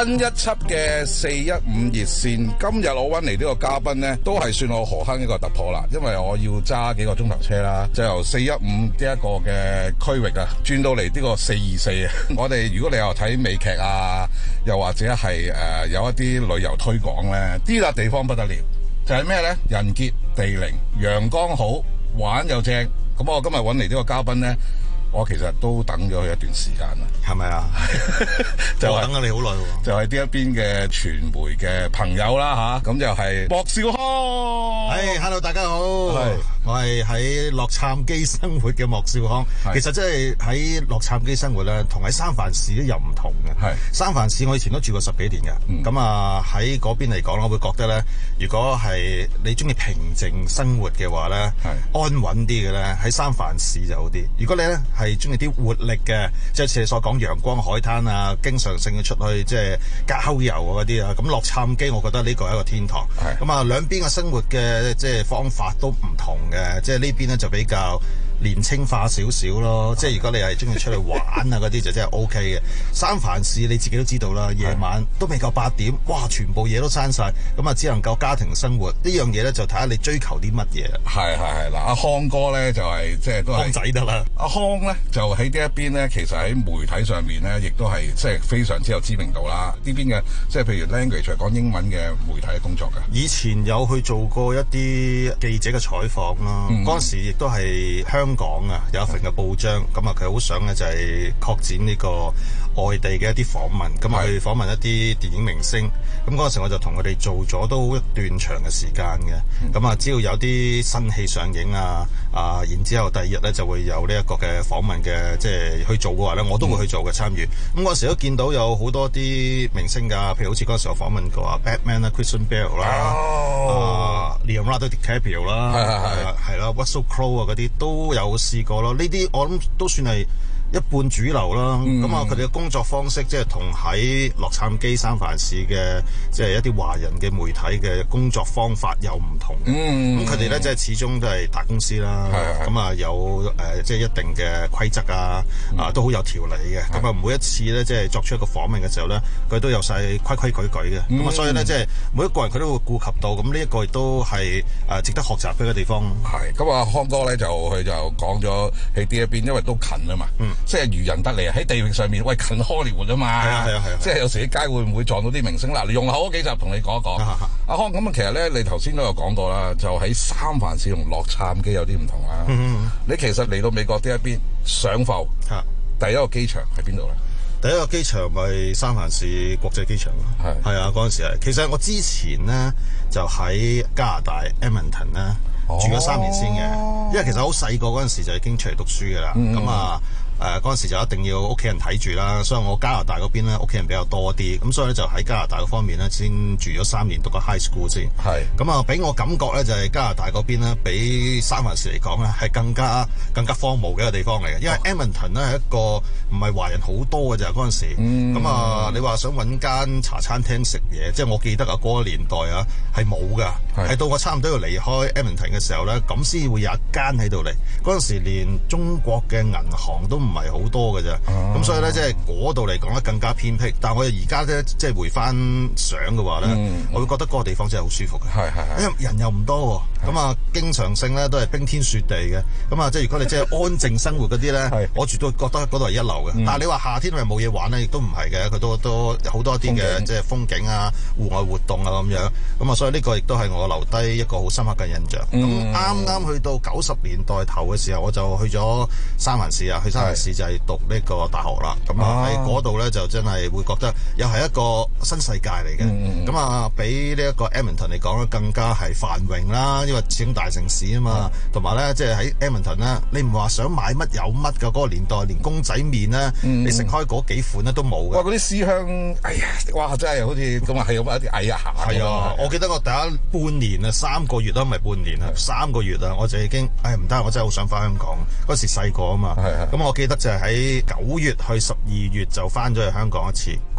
新一輯嘅四一五熱線，今日我揾嚟呢個嘉賓呢，都係算我河坑一個突破啦，因為我要揸幾個鐘頭車啦，就由四一五呢一個嘅區域啊，轉到嚟呢個四二四啊。我哋如果你又睇美劇啊，又或者係誒、呃、有一啲旅遊推廣呢，呢、呢個地方不得了，就係咩呢？人傑地靈，陽光好，玩又正。咁我今日揾嚟呢個嘉賓呢，我其實都等咗佢一段時間啦，係咪啊？就係、 我等咗你好耐喎。 就係呢一邊嘅傳媒嘅朋友啦吓，咁就係莫兆康。 係、hey, ，hello， 大家好。係，我係喺洛杉磯生活嘅莫兆康。其實真係喺洛杉磯生活咧，同喺三藩市都又唔同嘅。係，三藩市我以前都住過十幾年嘅。咁、嗯、啊喺嗰邊嚟講，我會覺得咧，如果係你中意平靜生活嘅話咧，安穩啲嘅咧，喺三藩市就好啲。如果你咧係中意啲活力嘅，即係似你所講陽光海灘啊，經常性嘅出去即係郊遊啊嗰啲啊，咁洛杉磯我覺得呢個係一個天堂。咁啊兩邊嘅生活嘅即係方法都唔同嘅，即係呢邊咧就比較年青化少少咯，即係如果你係中意出去玩啊嗰啲就真係 O K 嘅。三藩市你自己都知道啦，夜晚都未夠八點，哇！全部嘢都閂晒，咁啊只能夠家庭生活呢樣嘢咧，就睇下你追求啲乜嘢。係係係嗱，阿康哥咧就係即係都係康仔得啦。阿康咧就喺呢一邊咧，其實喺媒體上面咧，亦都係即係非常之有知名度啦。呢邊嘅即係譬如 language 講英文嘅媒體嘅工作㗎。以前有去做過一啲記者嘅採訪啦，嗰、嗯、陣時亦都係香港啊有一份嘅報章，咁啊佢好想咧就係擴展呢個外地嘅一啲訪問，咁啊去訪問一啲電影明星，咁嗰陣時我就同佢哋做咗都一段長嘅時間嘅，咁、嗯、啊只要有啲新戲上映啊，啊然之後第二日咧就會有呢一個嘅訪問嘅，即係去做嘅話咧，我都會去做嘅參與。咁嗰陣時都見到有好多啲明星㗎，譬如好似嗰陣時我訪問過啊 Batman 啦、Christian Bale 啦、啊 Leonardo DiCaprio 啦，係係啦 Russell Crowe 啊嗰啲都有試過咯。呢啲我諗都算係一半主流啦，咁啊佢哋嘅工作方式即係同喺洛杉磯三藩市嘅即係一啲華人嘅媒體嘅工作方法有唔同嘅，咁佢哋咧即係始終都係大公司啦，咁啊有誒即係一定嘅規則啊，啊都好有條理嘅，咁啊每一次咧即係作出一個訪問嘅時候咧，佢都有晒規規矩矩嘅，咁啊所以咧即係每一個人佢都會顧及到，咁呢一個亦都係誒值得學習嘅一個地方。係，咁啊康哥咧就佢就講咗喺呢一邊，因為都近啊嘛。嗯即係漁人得嚟喺地域上面，喂近荷里活啊嘛，係啊係啊係啊，即係有時啲街會唔會撞到啲明星嗱？你用後嗰幾集同你講一講。阿康咁啊，其實咧你頭先都有講過啦，就喺三藩市同洛杉磯有啲唔同啦。嗯嗯你其實嚟到美國呢一邊上埠，第一個機場喺邊度咧？第一個機場咪三藩市國際機場咯。係係啊，嗰陣時係。其實我之前咧就喺加拿大 Edmonton 咧住咗三年先嘅，因為其實好細個嗰陣時就已經出嚟讀書㗎啦。咁、嗯、啊。誒嗰陣時就一定要屋企人睇住啦，所以我加拿大嗰邊咧屋企人比較多啲，咁所以咧就喺加拿大嗰方面咧先住咗三年讀個 high school 先。係。咁啊，俾我感覺咧就係加拿大嗰邊咧，比三藩市嚟講咧係更加更加荒蕪嘅一個地方嚟嘅，因為 Edmonton 咧係一個唔係華人好多嘅咋嗰陣時。嗯。咁啊，你話想揾間茶餐廳食嘢，即係我記得啊嗰個年代啊係冇㗎，係到我差唔多要離開 Edmonton 嘅時候咧，咁先會有一間喺度嚟。嗰陣時連中國嘅銀行都唔唔係好多嘅啫，咁、嗯、所以咧即係嗰度嚟講咧更加偏僻。但係我哋而家咧即係回翻相嘅話咧、嗯，我會覺得嗰個地方真係好舒服嘅。係係係，因為人又唔多喎，咁啊經常性咧都係冰天雪地嘅。咁啊即係如果你即係安靜生活嗰啲咧，我絕對覺得嗰度係一流嘅、嗯。但係你話夏天係冇嘢玩咧，亦都唔係嘅，佢都都好多啲嘅即係風景啊、戶外活動啊咁樣。咁啊，所以呢個亦都係我留低一個好深刻嘅印象。咁啱啱去到九十年代頭嘅時候，我就去咗三藩市啊，去三藩市。就係、是、讀呢個大學啦，咁啊喺嗰度咧就真係會覺得又係一個新世界嚟嘅，咁、嗯、啊比呢一個 Edmonton 嚟講咧更加係繁榮啦，因為始終大城市啊嘛，同埋咧即係喺 Edmonton 咧，你唔話想買乜有乜㗎，嗰、那個年代連公仔麵咧、嗯，你食開嗰幾款咧都冇嘅。哇！嗰啲思鄉，哎呀，哇！真係好似咁啊，係咁一啲哎呀下。係啊，我記得我第一半年啊，三個月都唔係半年啊，三個月啊，我就已經哎唔得，我真係好想翻香港。嗰時細個啊嘛，咁我記得。就係喺九月去十二月就翻咗去香港一次，嗰、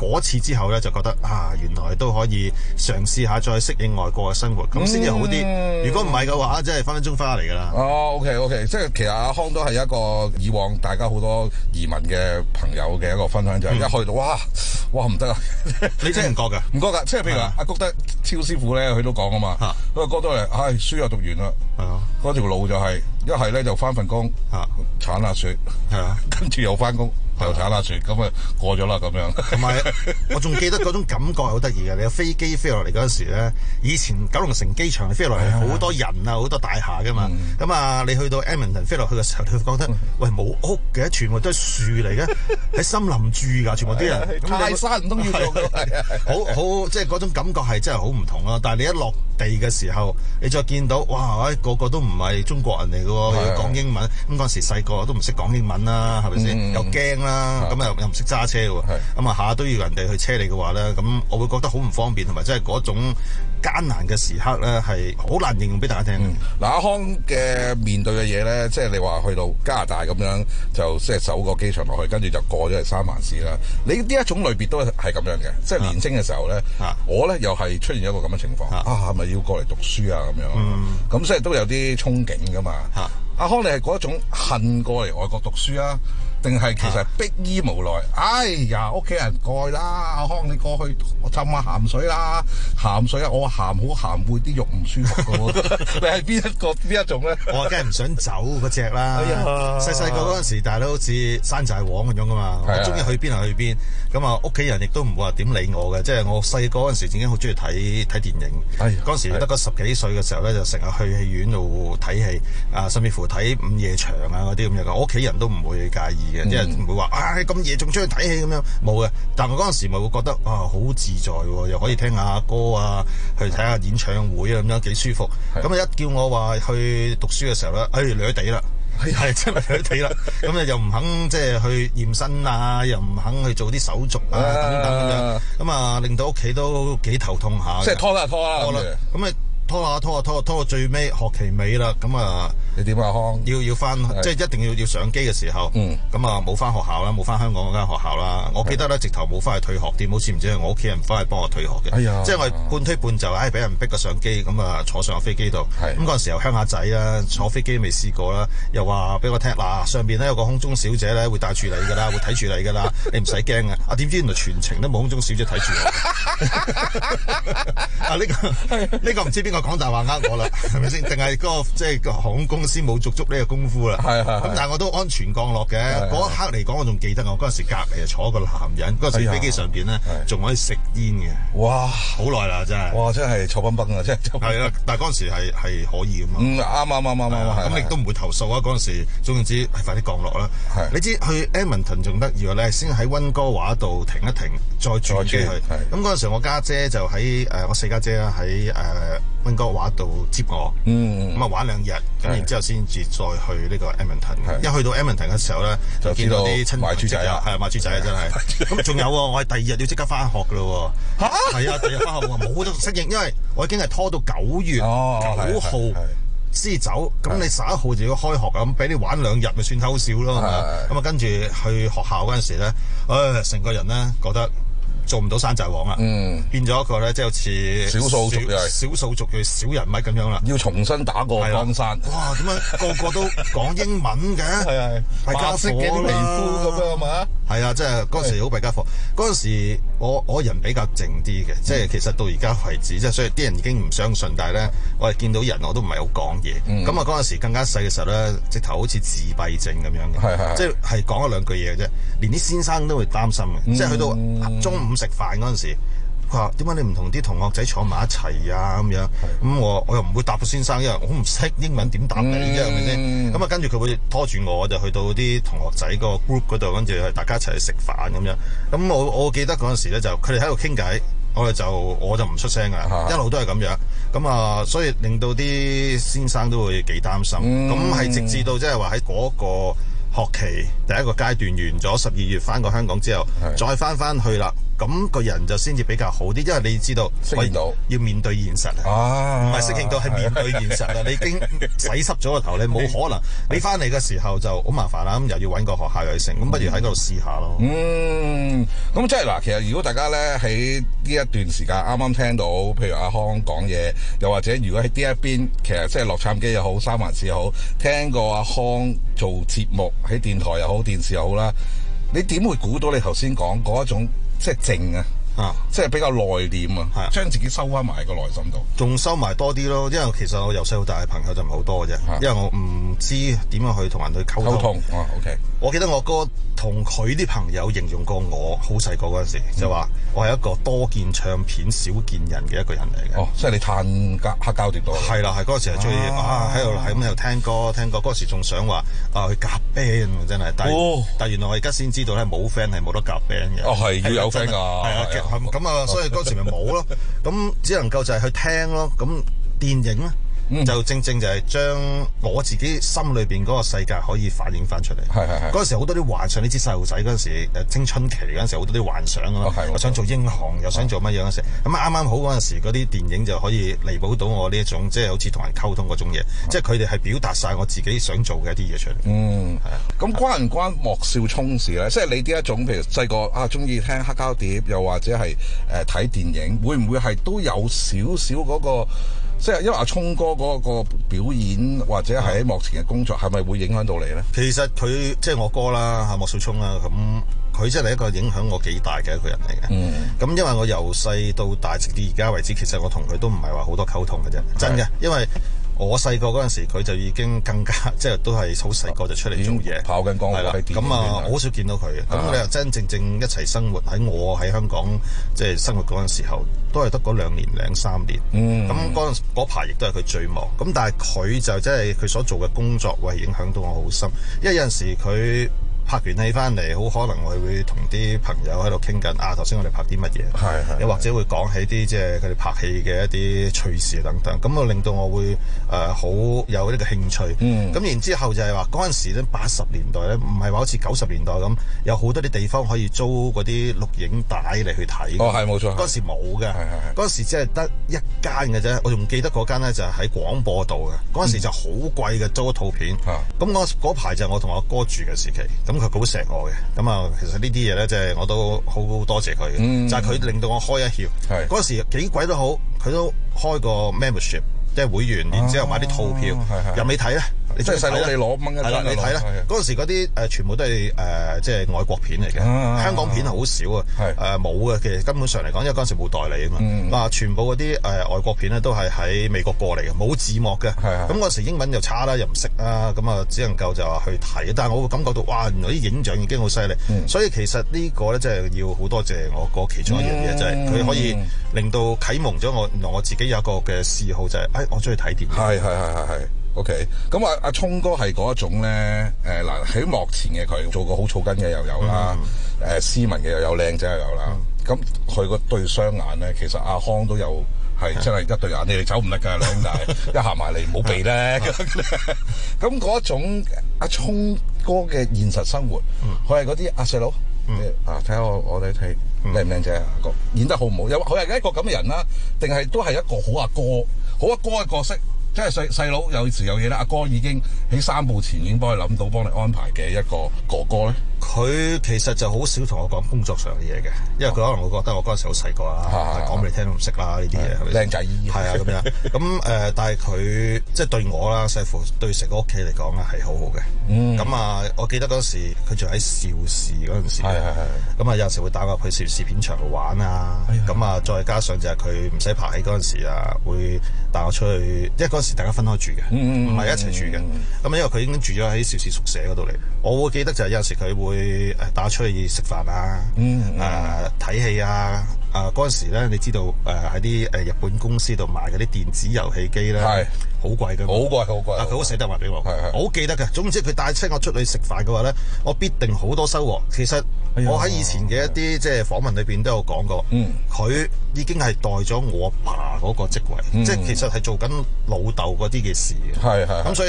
嗰次之後咧，就覺得啊，原來都可以嘗試下再適應外國嘅生活，咁先至好啲。 嗯、 如果唔係嘅話，真係分分鐘翻嚟㗎啦。 哦 ，OK OK，即係其實阿康都係一個以往大家好多移民嘅朋友嘅一個分享，就係、是、一去到哇哇唔得啊！ 你真係唔覺㗎？ 唔覺㗎，即係譬如話阿谷德超師傅咧，佢都講啊嘛，佢話覺得嚟，唉，書又讀完啦，嗰條路就係一係咧就翻份工，鏟下雪，跟住又翻工。又踩下船，咁啊過咗啦咁樣。同埋我仲記得嗰種感覺好得意嘅，你有飛機飛落嚟嗰陣時咧，以前九龍城機場你飛落嚟好多人啊，好多大廈噶嘛。咁、嗯、啊，你去到 Edmonton 飛落去嘅時候，你會覺得、嗯、喂冇屋嘅，全部都係樹嚟嘅，喺森林住㗎，全部啲人。 泰山唔通要做嘅， 好好即係嗰種感覺係真係好唔同咯。但係你一落地嘅時候，你再見到哇，個個都唔係中國人嚟嘅喎，又要講英文。咁嗰陣時細個都唔識講英文啦，係咪先？又驚啦。咁又又唔識揸車喎，咁啊下下都要人哋去車你嘅話咧，咁我會覺得好唔方便，同埋真係嗰種艱難嘅時刻咧，係好難形容俾大家聽。 嗱、嗯，阿康嘅面對嘅嘢咧，即係你話去到加拿大咁樣，就即係走個機場落去，跟住就過咗嚟三藩市啦。你呢一種類別都係咁樣嘅，即係年青嘅時候咧，啊、我咧又係出現一個咁嘅情況，啊係咪要過嚟讀書啊咁樣？咁即係都有啲憧憬噶嘛。啊、阿康你係嗰一種恨過嚟外國讀書啊？定係其實逼於無奈，哎呀，屋企人過去啦，阿康你過去我浸下鹹水啦，鹹水啊，我鹹好鹹會啲肉唔舒服嘅喎。你係邊一個邊一種咧？ 我梗係唔想走嗰隻啦。細細個嗰陣時，大家都好似山寨王咁樣噶嘛，我中意去邊就去邊。咁啊，屋企人亦都唔會話點理我嘅，即係我細個嗰陣時已經好中意睇睇電影。嗰陣時得個十幾歲嘅時候咧，就成日去戲院度睇戲，啊，甚至乎睇午夜場啊嗰啲咁樣。我屋企人都唔會介意。即係唔會話啊咁夜仲出去睇戲咁樣，冇嘅。但係我嗰陣時咪會覺得啊好自在喎，又可以聽下歌啊，去睇下演唱會啊咁樣幾舒服。咁啊一叫我話去讀書嘅時候咧，哎攣地啦，係真係攣地啦。咁啊又唔肯即係去驗身啊，又唔肯去做啲手續啊等等咁樣，咁啊令到屋企都幾頭痛下。 即係拖啦拖啦拖啦，咁啊拖下拖下拖拖到最尾學期尾啦，咁啊你點啊康？ 要要翻即係一定要要上機嘅時候，咁啊冇翻學校啦，冇翻香港嗰間學校啦。我記得咧直頭冇翻去退學添，好似唔知係我屋企人翻去幫我退學嘅。即係我半推半就，唉俾人逼個上機，咁啊坐上個飛機度。咁嗰陣時候鄉下仔啦，坐飛機未試過啦，又話俾我聽嗱，上邊咧有個空中小姐咧會帶住你㗎啦，會睇住你㗎啦，你唔使驚嘅。啊點知原來全程都冇空中小姐睇住我。啊呢個呢個唔知邊個講大話呃我啦，係咪先？定係嗰個即係個航空公司冇做足呢個功夫啦。係係。咁但係我都安全降落嘅。嗰一刻嚟講，我仲記得我嗰陣時隔離坐個男人，嗰陣時飛機上邊咧仲可以食煙嘅。哇！好耐啦，真係。哇！真係臭崩崩啊！真係。係啊，但係嗰陣時係係可以㗎嘛。嗯，啱啱啱啱啱。咁亦都唔會投訴啊！嗰陣時總之係快啲降落啦。係。你知去 Edmonton 仲得意喎，你係先喺溫哥華度停一停，再轉機去。咁嗰陣時我家姐就喺誒我四家姐啦喺誒溫哥華度接我。嗯。咁啊玩兩日，咁然之後先至再去呢個 Edmonton。一去到 Edmonton 嘅時候咧，就見到啲親朋戚友，係啊，賣豬仔啊，真係。咁仲有喎，我係第二日要即刻翻學噶咯喎。嚇！係啊，第二日翻學我冇得適應，因為我已經係拖到九月九號先走。咁你十一號就要開學啊，咁俾你玩兩日咪算偷笑咯，係嘛？咁啊，跟住去學校嗰陣時咧，唉，成個人咧覺得做唔到山寨王啦，嗯，變咗一個咧，即係好似少數族裔、少數族裔小人物咁樣啦，要重新打過江山。哇！點解個個都講英文嘅？係係白家伙嘅啲皮膚咁樣嘛？係啊，即係嗰陣時好弊家伙。嗰陣時我我人比較靜啲嘅，即係其實到而家為止，即係所以啲人已經唔相信，但係咧我係見到人我都唔係好講嘢。咁啊嗰陣時更加細嘅時候咧，直頭好似自閉症咁樣嘅，即係係講一兩句嘢嘅啫，連啲先生都會擔心嘅，即係去到中午食飯嗰陣時，佢話點解你唔同啲同學仔坐埋一齊啊咁樣？咁我我又唔會答個先生，因為我唔識英文，點答你啫係咪先？咁啊跟住佢會拖住我，就去到啲同學仔個 group 嗰度，跟住大家一齊去食飯咁樣。咁我我記得嗰陣時咧，就佢哋喺度傾偈，我哋就我就唔出聲噶，一路都係咁樣。咁啊，所以令到啲先生都會幾擔心。咁係、嗯、直至到即係話喺嗰個學期第一個階段完咗，十二月翻過香港之後，再翻翻去啦。咁咁個人就先至比較好啲，因為你知道適應到要面對現實啊，唔係適應到係面對現實啊！你已經洗濕咗個頭，你冇可能你翻嚟嘅時候就好麻煩啦，咁又要揾個學校又成，咁不如喺嗰度試下咯。 嗯，咁即係嗱，其實如果大家咧喺呢一段時間啱啱聽到，譬如阿康講嘢，又或者如果喺呢一邊，其實即係洛杉磯又好，三藩市又好，聽過阿康做節目喺電台又好，電視又好啦，你點會估到你頭先講嗰一種即係靜啊？啊，即係比較內斂啊，將自己收翻埋喺個內心度， 仲收埋多啲咯。因為其實我由細到大嘅朋友就唔係好多嘅啫，因為我唔知點樣去同人去溝通。 溝通，哦 ，OK。我記得我哥同佢啲朋友形容過我好細個嗰陣時，嗯、就話我係一個多見唱片少見人嘅一個人嚟嘅。 哦，即係你嘆膠黑膠碟多。 係啦，係嗰陣時係中意啊，喺度係咁喺度聽歌聽歌。嗰陣時仲想話啊去夾 band 真係，但係、哦、但係原來我而家先知道咧，冇 friend 係冇得夾 band 嘅。 哦，係要有 friend 㗎。 係啊，咁啊，所以嗰時咪冇咯。咁只能夠就係去聽咯。咁電影咧？嗯、就正正就係將我自己心裏邊嗰個世界可以反映翻出嚟。係係係。嗰陣時好多啲幻想，你知細路仔嗰陣時誒青春期嗰陣時好多啲幻想啊嘛。我想做英雄，又想做乜嘢嗰陣時。咁啱啱好嗰陣時嗰啲電影就可以彌補到我呢一種即係好似同人溝通嗰種嘢。即係佢哋係表達晒我自己想做嘅一啲嘢出嚟。嗯，係啊。 咁關唔關莫少聰事咧？即係你呢一種譬如細個啊，中意聽黑膠碟，又或者係誒睇電影，會唔會係都有少少嗰個？即係因為阿聰哥嗰個表演或者係喺幕前嘅工作，係咪會影響到你咧？ 其實佢即係我哥啦，嚇莫少聰啦，咁佢真係一個影響我幾大嘅一個人嚟嘅。嗯。咁因為我由細到大直到而家為止，其實我同佢都唔係話好多溝通嘅啫，真嘅，因為。我細個嗰陣時，佢就已經更加即係都係好細個就出嚟做嘢， 跑緊江湖喺電影。 咁啊，我好少見到佢嘅。咁你又真真正正一齊生活喺我喺香港即係生活嗰陣時候，都係得嗰兩年零三年。咁嗰陣嗰排亦都係佢最忙。咁但係佢就真係佢所做嘅工作會影響到我好深，因為有陣時佢。拍完戲翻嚟，好可能我會同啲朋友喺度傾緊啊！頭先我哋拍啲乜嘢？係係。又或者會講起啲即係佢哋拍戲嘅一啲趣事等等，咁啊令到我會誒好、呃、有呢個興趣。嗯。咁然之後就係話嗰陣時咧，八十年代咧，唔係話好似九十年代咁，有好多啲地方可以租嗰啲錄影帶嚟去睇。 哦，係冇錯。 嗰陣時冇嘅。係係係。嗰陣時只係得一間嘅啫，我仲記得嗰間咧就係喺廣播道嘅。嗰陣時就好貴嘅租一套片。啊。咁我嗰排就係我同我哥住嘅時期。咁佢好錫我嘅，咁啊，其實呢啲嘢咧，即係我都好多謝佢嘅，嗯、就係佢令到我開一竅。係嗰時幾鬼都好，佢都開個 membership，即係會員，然之後買啲套票，任你睇咧。你即係細佬，你攞蚊一張， 你睇啦。嗰陣時嗰啲誒全部都係誒即係外國片嚟嘅，香港片係好少啊。誒冇嘅，其實根本上嚟講，因為嗰陣時冇代理啊嘛。啊，全部嗰啲誒外國片咧都係喺美國過嚟嘅，冇字幕嘅。咁嗰陣時英文又差啦，又唔識啦，咁啊只能夠就話去睇。但係我會感覺到，哇！原來啲影像已經好犀利。所以其實呢個咧，即係要好多謝我哥其中一樣嘢，就係佢可以令到啟蒙咗我。原來我自己有一個嘅嗜好，就係誒我中意睇電影。 係係係係係。OK，咁啊，阿聰哥係嗰一種咧，誒嗱喺幕前嘅佢做過好草根嘅又有啦，誒、嗯、斯文嘅又有，靚仔又有啦。咁佢個對雙眼咧，其實阿康都有係真係一對眼，你哋走唔甩㗎，兩兄弟一行埋嚟唔好避咧。咁嗰一種阿聰哥嘅現實生活，佢係嗰啲阿細佬，啊睇下我我哋睇靚唔靚仔啊哥，演得好唔好？有佢係一個咁嘅人啦，定係都係一個好阿哥、好阿哥嘅角色？即係細細佬有時有嘢啦，阿哥已經喺三步前已經幫佢諗到，幫你安排嘅一個哥哥咧。 佢其實就好少同我講工作上嘅嘢嘅，因為佢可能會覺得我嗰陣時好細個啦，講俾你聽都唔識啦呢啲嘢。靚仔係啊咁樣，咁誒，但係佢即係對我啦，細乎對成個屋企嚟講咧係好好嘅。嗯。咁啊，我記得嗰時佢仲喺邵氏嗰陣時，係係係。咁啊有陣時會帶我去邵氏片場度玩啊。咁啊，再加上就係佢唔使拍戲嗰陣時啊，會帶我出去，因為嗰陣時大家分開住嘅，唔係一齊住嘅。咁因為佢已經住咗喺邵氏宿舍嗰度嚟，我會記得就係有陣時佢會。會誒打出去食飯啊，誒睇戲啊，誒嗰陣時咧，你知道誒喺啲誒日本公司度買嗰啲電子遊戲機咧，係好貴嘅，好貴好貴，佢好捨得賣俾我，我好記得嘅。總之佢帶親我出去食飯嘅話咧，我必定好多收穫。其實我喺以前嘅一啲即係訪問裏邊都有講過，佢已經係代咗我阿爸嗰個職位，即係其實係做緊老豆嗰啲嘅事嘅，係係咁所以。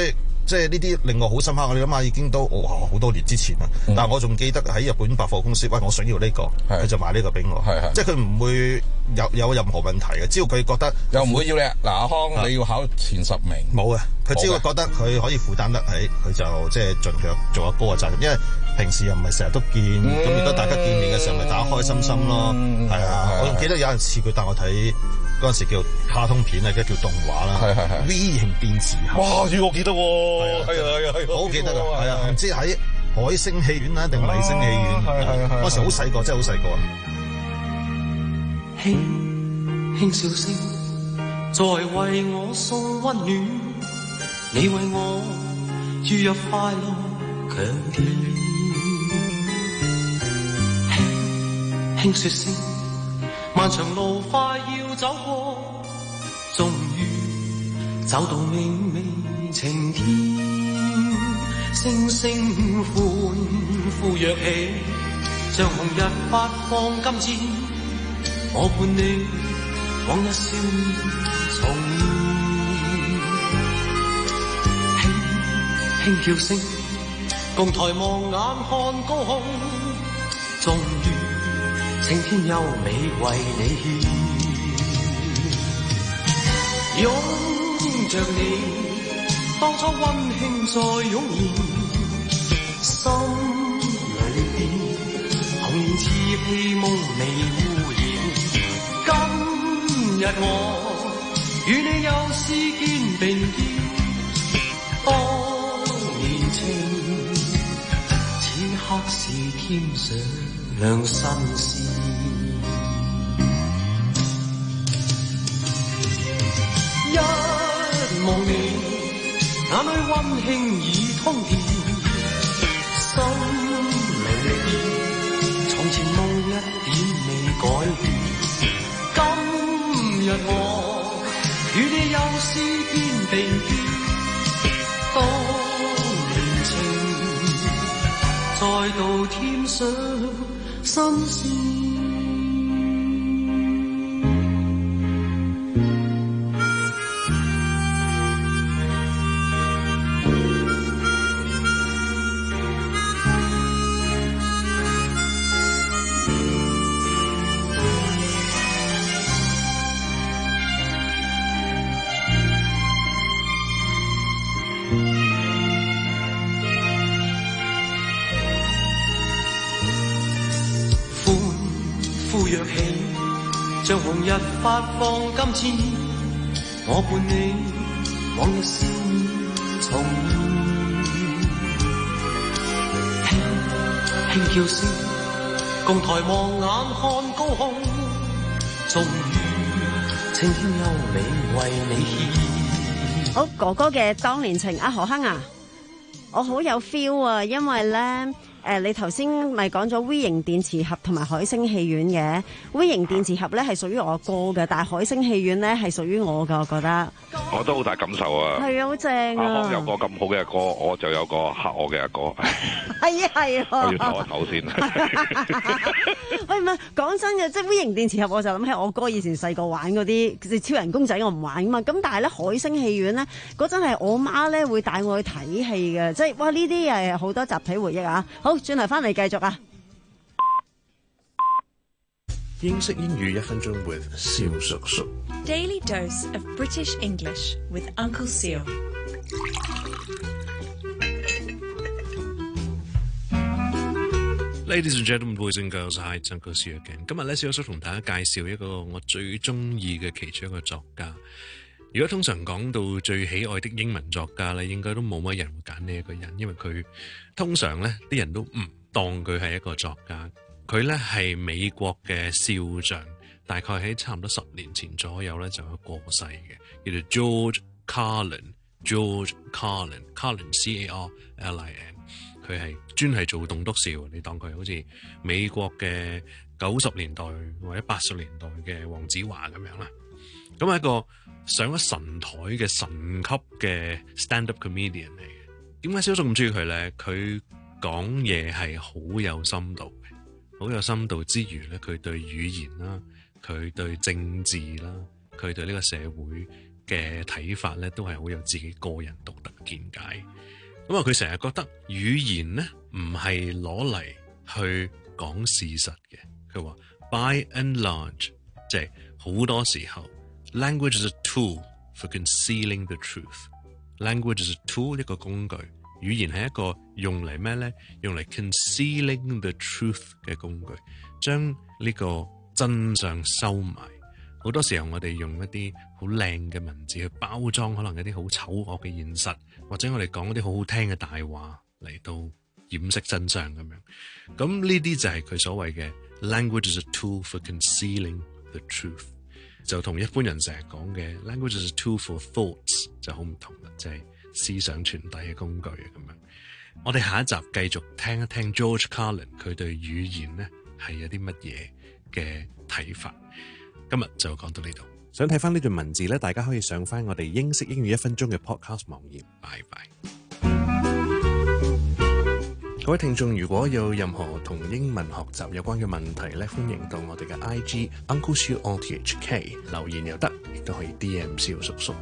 即係呢啲令我好深刻。你諗下，已經都哇好多年之前啦，嗯、但係我仲記得喺日本百貨公司，喂，我想要呢、呢個，佢就買呢個俾我，即係佢唔會有有任何問題嘅，只要佢覺得又唔會要你嗱阿康你要考前十名， 冇嘅，佢只要覺得佢可以負擔得起，佢就即係盡量做下高嘅責任，因為平時又唔係成日都見，咁如果大家見面嘅時候咪大家開心心咯，係啊，我仲記得有陣時佢帶我睇。嗰陣時叫卡通片啊，即係叫動畫啦，係係係 V 型電磁俠。哇！呢個記得喎，係啊係啊係，好記得啊，係啊，唔知喺海星戲院啊定麗星戲院，係係係。嗰時好細個，真係好細個啊！ 輕輕笑聲，在為我送溫暖，你為我注入快樂強健。輕輕說聲。漫長路快要走過，終於走到明媚晴天。星星歡呼躍起，像紅日發放金箭。我伴你往日少年重現，輕輕叫聲，共抬望眼看高空，終於青天優美為你獻，擁着你，當初溫馨再湧現，心裏邊童年稚氣夢未污染。今日我與你又試肩並肩，當年情，此刻是添上新鮮。一望你，眼裏溫馨已通電，心裏邊從前夢一點未改變。今日我與你又試肩並肩，當年情再度添上新鮮。像紅日發放金箭，我伴你往日少年重現，輕輕叫聲，共抬望眼看高空，終於青天優美為你獻。 好，哥哥嘅當年情，阿何鏗啊，我好有 feel 啊，因為咧。誒、呃，你頭先咪講咗 V 型電磁俠同埋海星戲院嘅 V 型電磁俠咧係屬於我哥嘅，但係海星戲院咧係屬於我㗎，我覺得。 我都好大感受啊！ 係啊，好正啊！ 阿康有個咁好嘅阿哥，我就有個黑我嘅阿哥。 係啊係啊！ 我要唞一唞先。 喂，唔係講真嘅，即係 V 型電磁俠，我就諗起我哥以前細個玩嗰啲超人公仔，我唔玩㗎嘛。咁但係咧海星戲院咧嗰陣係我媽咧會帶我去睇戲嘅，即係哇呢啲係好多集體回憶啊！好，轉頭翻嚟繼續啊！ 英式英語一分鐘 with 蕭叔叔。 Daily dose of British English with Uncle Seal。 Ladies and gentlemen, boys and girls, hi, it's Uncle Seal again。今日咧，蕭叔同大家介紹一個我最中意嘅其中一個作家。如果通常講到最喜愛的英文作家咧，應該都冇乜人會揀呢一個人，因為佢通常咧啲人都唔當佢係一個作家。佢咧係美國嘅少將，大概喺差唔多十年前左右咧就有過世嘅，叫做 George Carlin。George Carlin，Carlin C A R L I N。佢係專係做棟篤笑，你當佢好似美國嘅九十年代或者八十年代嘅黃子華咁樣啦。咁係一個上咗神台嘅神級嘅 stand-up comedian 嚟嘅。點解蕭叔咁中意佢咧？佢講嘢係好有深度嘅，好有深度之餘咧，佢對語言啦，佢對政治啦，佢對呢個社會嘅睇法咧，都係好有自己個人獨特。 見解。咁啊，佢成日覺得語言咧唔係攞嚟去講事實嘅。佢話 by and large， 即係好多時候 language is a tool for concealing the truth。language is a tool， 一個工具，語言係一個用嚟咩咧？用嚟 concealing the truth 嘅工具，將呢個真相收埋。好多時候我哋用一啲好靚嘅文字去包裝可能一啲好醜惡嘅現實，或者我哋講一啲好好聽嘅大話嚟到掩飾真相咁樣。咁呢啲就係佢所謂嘅 language is a tool for concealing the truth， 就同一般人成日講嘅 language is a tool for thoughts 就好唔同啦，即係思想傳遞嘅工具咁樣。我哋下一集繼續聽一聽 George Carlin 佢對語言呢係有啲乜嘢嘅睇法。今日就講到呢度。 想睇翻呢段文字咧，大家可以上翻我哋英式英語一分鐘嘅 podcast 網頁。 拜拜。各位聽眾，如果有任何同英文學習有關嘅問題咧，歡迎到我哋嘅 I G Uncle Siu O T H K 留言又得，亦都可以 D M 蕭叔叔。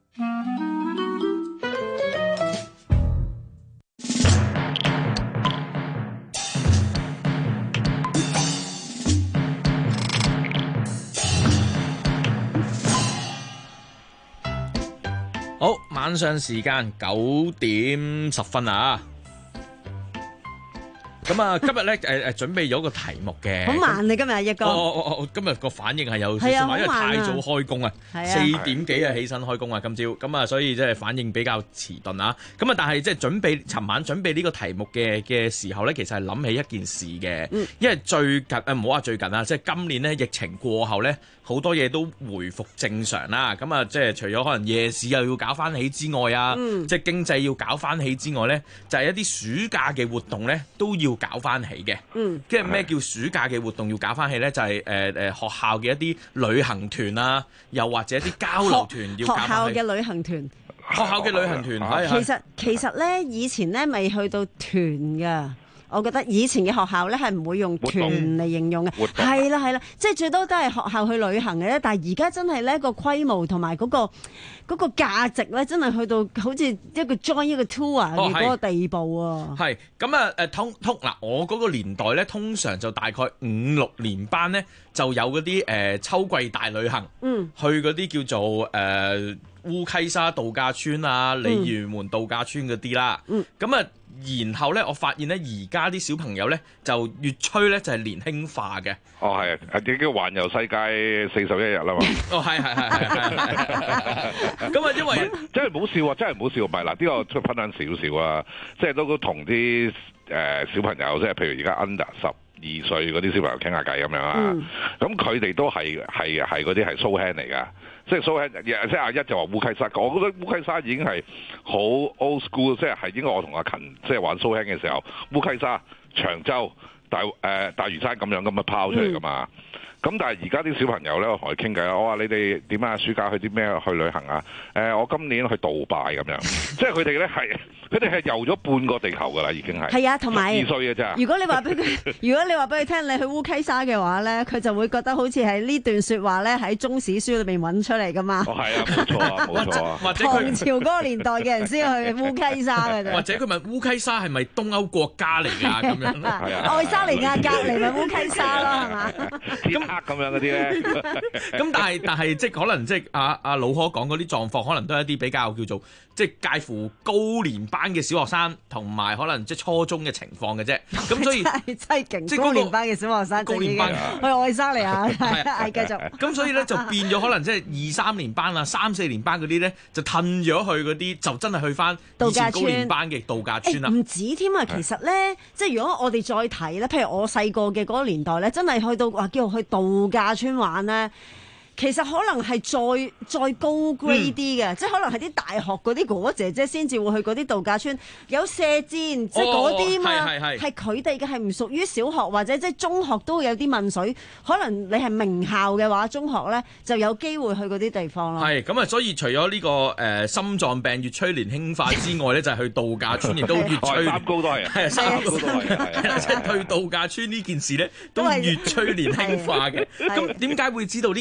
好，晚上時間九點十分啊！咁啊，今日咧誒誒準備咗個題目嘅， 好慢啊！今日一哥， 哦哦哦，今日個反應係有少少慢，因為太早開工啊，四點幾啊起身開工啊，今朝咁啊，所以即係反應比較遲鈍啊。咁啊，但係即係準備，尋晚準備呢個題目嘅嘅時候咧，其實係諗起一件事嘅，嗯、因為最近誒唔好話最近啊，即係今年咧疫情過後咧，好多嘢都回復正常啦。咁啊，即係除咗可能夜市又要搞翻起之外啊，嗯、即係經濟要搞翻起之外咧，就係、是、一啲暑假嘅活動咧都要搞翻起嘅，嗯，即係咩叫暑假嘅活動要搞翻起咧？就係誒誒學校嘅一啲旅行團啊，又或者一啲交流團要搞翻起。學校嘅旅行團， 學校嘅旅行團，係係。 其實其實咧，以前咧未去到團噶。我覺得以前嘅學校咧係唔會用團嚟形容嘅，係啦係啦，即係最多都係學校去旅行嘅咧。但係而家真係咧個規模同埋嗰個嗰個價值咧，真係去到好似一個 join 一個 tour 嘅嗰個地步啊！ 係咁啊誒通通嗱，我嗰個年代咧，通常就大概五六年班咧就有嗰啲誒秋季大旅行，嗯，去嗰啲叫做誒、呃、烏溪沙度假村啊、鯉魚門度假村嗰啲啦，嗯，咁啊。然後咧，我發現咧，而家啲小朋友咧就越趨咧就係年輕化嘅。 哦，係啊，已經環遊世界四十一日啦嘛。 哦，係係係係。咁啊，因為真係唔好笑啊！真係唔好笑，唔係嗱，呢個分享少少啊，即係都同啲誒小朋友，即係譬如而家 under 十二歲嗰啲小朋友傾下偈咁樣啊。咁佢哋都係係係嗰啲係 show hand 嚟㗎。即係蘇即係阿一就話烏溪沙，我覺得烏溪沙已經係好 old school， 即係係應該我同阿勤即係玩蘇輕嘅時候，烏溪沙、長洲、大誒、呃、大嶼山咁樣咁樣拋出嚟㗎嘛。咁、嗯、但係而家啲小朋友咧，我同佢傾偈啦，我話你哋點啊？暑假去啲咩去旅行啊？誒、呃，我今年去杜拜咁樣，即係佢哋咧係佢哋係遊咗半個地球㗎啦，已經係。 係啊，同埋二歲嘅咋。 如果你話俾佢，如果你話俾佢聽，你去烏溪沙嘅話咧，佢就會覺得好似係呢段説話咧喺中史書裏面揾出嚟㗎嘛。 哦，係啊，冇錯啊，冇錯啊。 或者唐朝嗰個年代嘅人先去烏溪沙嘅啫。 或者佢問烏溪沙係咪東歐國家嚟㗎？咁樣係啊。 愛沙尼亞隔離咪烏溪沙咯，係嘛？ 咁黑咁樣嗰啲咧。 咁但係但係即係可能即係阿阿老可講嗰啲狀況，可能都係一啲比較叫做即係介乎高年班嘅小學生同埋可能即係初中嘅情況嘅啫。咁所以真係真係勁，即係高年班嘅小學生， 高年班去愛沙尼亞係係繼續。 咁所以咧就變咗可能即係二三年班啊、三四年班嗰啲咧就褪咗去嗰啲，就真係去翻以前高年班嘅度假村啦。 唔止添啊，其實咧即係如果我哋再睇咧，譬如我細個嘅嗰個年代咧，真係去到話叫做去度假村玩咧。其實可能係再再高 grade 啲嘅，嗯、即係可能係啲大學嗰啲哥哥姐姐先至會去嗰啲度假村，有射箭，哦、即係嗰啲嘛，係佢哋嘅係唔屬於小學或者即係中學都會有啲問水，可能你係名校嘅話，中學咧就有機會去嗰啲地方咯。 係咁啊，所以除咗呢、呢個誒、呃、心臟病越趨年輕化之外咧，就係去度假村亦都越趨三高都係，係啊，三高都係，係啊， 即係去度假村呢件事咧都越趨年輕化嘅。咁點解會知道呢件事咧？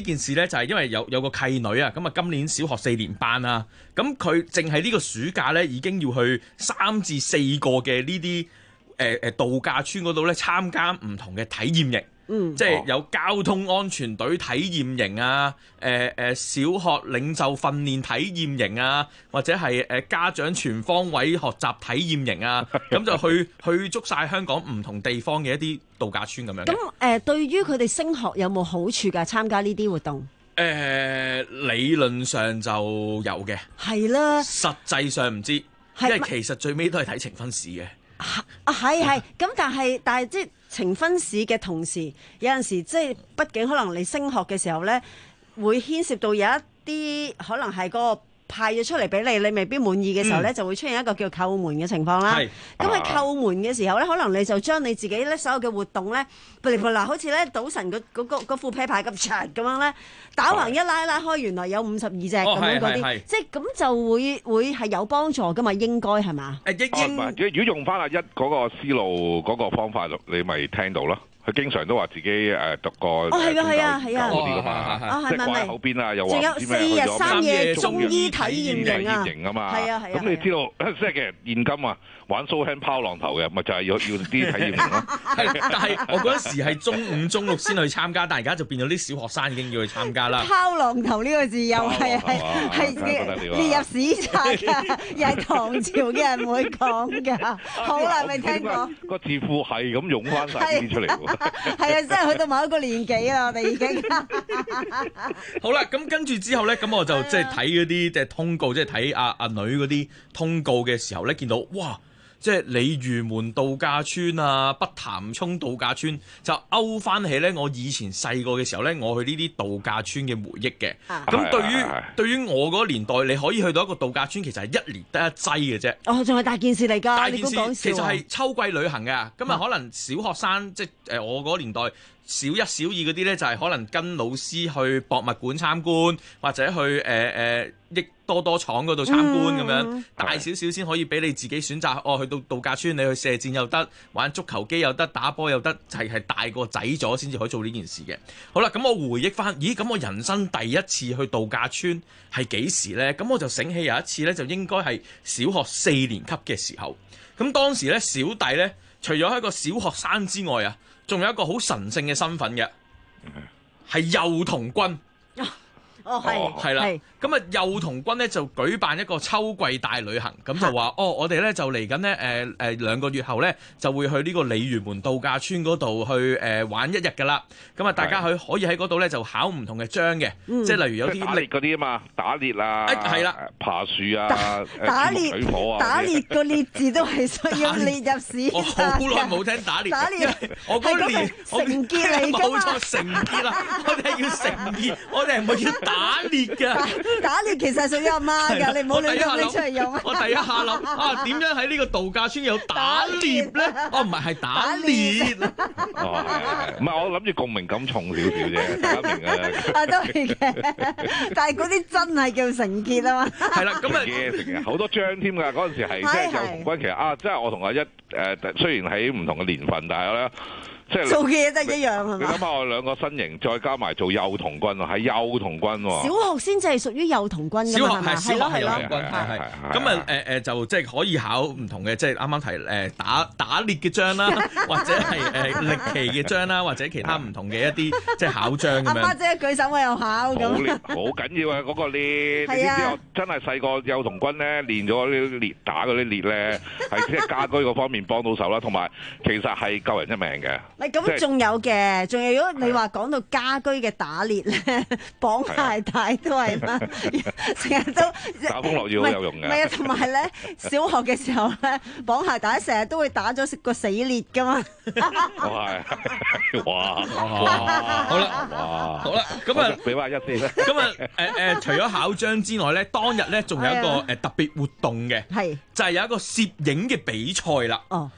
咧就係因為有有個契女啊，咁啊今年小學四年班啦，咁佢淨係呢個暑假咧已經要去三至四個嘅呢啲誒誒度假村嗰度咧參加唔同嘅體驗營。嗯，即係有交通安全隊體驗營啊，誒、呃、誒、呃、小學領袖訓練體驗營啊，或者係誒家長全方位學習體驗營啊，咁就去去足晒香港唔同地方嘅一啲度假村咁樣。 咁誒、呃，對於佢哋升學有冇好處㗎？參加呢啲活動？誒、 呃，理論上就有嘅， 係啦， 實際上唔知，因為其實最尾都係睇呈分試嘅。 啊，係係，咁但係但係即係呈分試嘅同時，有陣時即係畢竟可能你升學嘅時候咧，會牽涉到有一啲可能係個派咗出嚟俾你，你未必滿意嘅時候咧，嗯、就會出現一個叫扣門嘅情況啦。咁喺扣門嘅時候咧，可能你就將你自己咧所有嘅活動咧，譬如嗱，好似咧賭神嗰嗰個嗰副啤牌咁長咁樣咧，打橫一拉一拉開，原來有五十二隻咁樣嗰啲，即係咁就會會係有幫助噶嘛，應該係嘛？ 誒應應，如果用翻阿一嗰個思路嗰個方法，你咪聽到咯。佢經常都話自己誒讀過哦係啊係啊係啊嗰啲噶嘛，即係掛喺口邊啊，又話唔知咩去咗三夜中醫體驗營啊嘛，係啊係啊。咁你知道即係其實現今啊玩 show hand 拋浪頭嘅，咪就係要要啲體驗營咯。 但係我嗰陣時係中五中六先去參加，但係而家就變咗啲小學生已經要去參加啦。 拋浪頭呢個字又係係係列入史冊㗎，又係唐朝嘅人會講㗎，好耐未聽過。 個字庫係咁湧翻曬啲出嚟喎。 係啊，真係去到某一個年紀啦，我哋已經。 好啦，咁跟住之後咧，咁我就即係睇嗰啲即係通告，即係睇阿阿女嗰啲通告嘅時候咧，見到哇！即係鯉魚門度假村啊，北潭涌度假村就勾翻起咧，我以前細個嘅時候咧，我去呢啲度假村嘅回憶嘅。咁、啊、對於、啊、對於我嗰個年代，你可以去到一個度假村，其實係一年得一劑嘅啫。 哦，仲係大件事嚟㗎， 大件事你講笑其實係秋季旅行嘅。咁啊，可能小學生即係誒我嗰個年代。小一、小二嗰啲咧，就係、是、可能跟老師去博物館參觀，或者去誒誒益多多廠嗰度參觀咁、嗯、樣，大少少先可以俾你自己選擇。哦，去到度假村，你去射箭又得，玩足球機又得，打波又得，就係、是、大個仔咗先至可以做呢件事嘅。好啦，咁我回憶翻，咦？咁我人生第一次去度假村係幾時呢？咁我就醒起有一次呢，就應該係小學四年級嘅時候。咁當時呢，小弟呢，除咗係一個小學生之外啊，仲有一個好神聖嘅身份嘅，係幼童軍。 哦，係， 係啦。咁啊，幼童軍咧就舉辦一個秋季大旅行，咁就話哦，我哋咧就嚟緊咧誒誒兩個月後咧就會去呢個鯉魚門度假村嗰度去誒、呃、玩一日㗎啦。咁啊，大家去可以喺嗰度咧就考唔同嘅章嘅，即係例如有啲打獵嗰啲啊嘛，打獵啊， 係啦， 爬樹啊， 打獵打獵個獵字都係需要列入史冊。 我好耐冇聽打獵， 打獵我嗰年成結嚟㗎嘛， 冇錯，成結啦，我哋係要成結，我哋係唔係要打獵㗎？ 打獵其實係屬於阿媽㗎，你唔好亂咁拎出嚟用。 我第一下諗啊，點樣喺呢個度假村有打獵咧？哦，唔係係打獵。 哦，係係，唔係我諗住共鳴感重少少啫，大家明㗎啦。 啊，都係嘅，但係嗰啲真係叫成結啊嘛。 係啦，咁啊嘅成好多章添㗎，嗰陣時係即係幼童軍，其實啊，即係我同阿一誒，雖然喺唔同嘅年份，但係咧。即係做嘅嘢都一樣係嘛？ 你諗下我兩個身形，再加埋做幼童軍喎，係幼童軍喎。 小學先至係屬於幼童軍㗎嘛？係咪？ 小學係幼童軍， 係係係。咁啊誒誒，就即係可以考唔同嘅，即係啱啱提誒打打獵嘅章啦，或者係誒歷奇嘅章啦，或者其他唔同嘅一啲即係考章咁樣。 阿媽姐舉手我又考咁。 好緊要啊！嗰個獵，你知唔知我真係細個幼童軍咧練咗啲獵打嗰啲獵咧，係即係家居嗰方面幫到手啦，同埋其實係救人一命嘅。 咪咁仲有嘅，仲有如果你話講到家居嘅打獵咧，綁鞋帶都係嘛，成日都打風落雨好有用嘅。 唔係啊，同埋咧，小學嘅時候咧，綁鞋帶成日都會打咗個死獵噶嘛。 係，哇！ 好啦， 哇！ 好啦，咁啊， 俾翻一先啦。 咁啊，誒誒，除咗考章之外咧，當日咧仲有一個誒特別活動嘅，係就係有一個攝影嘅比賽啦。哦。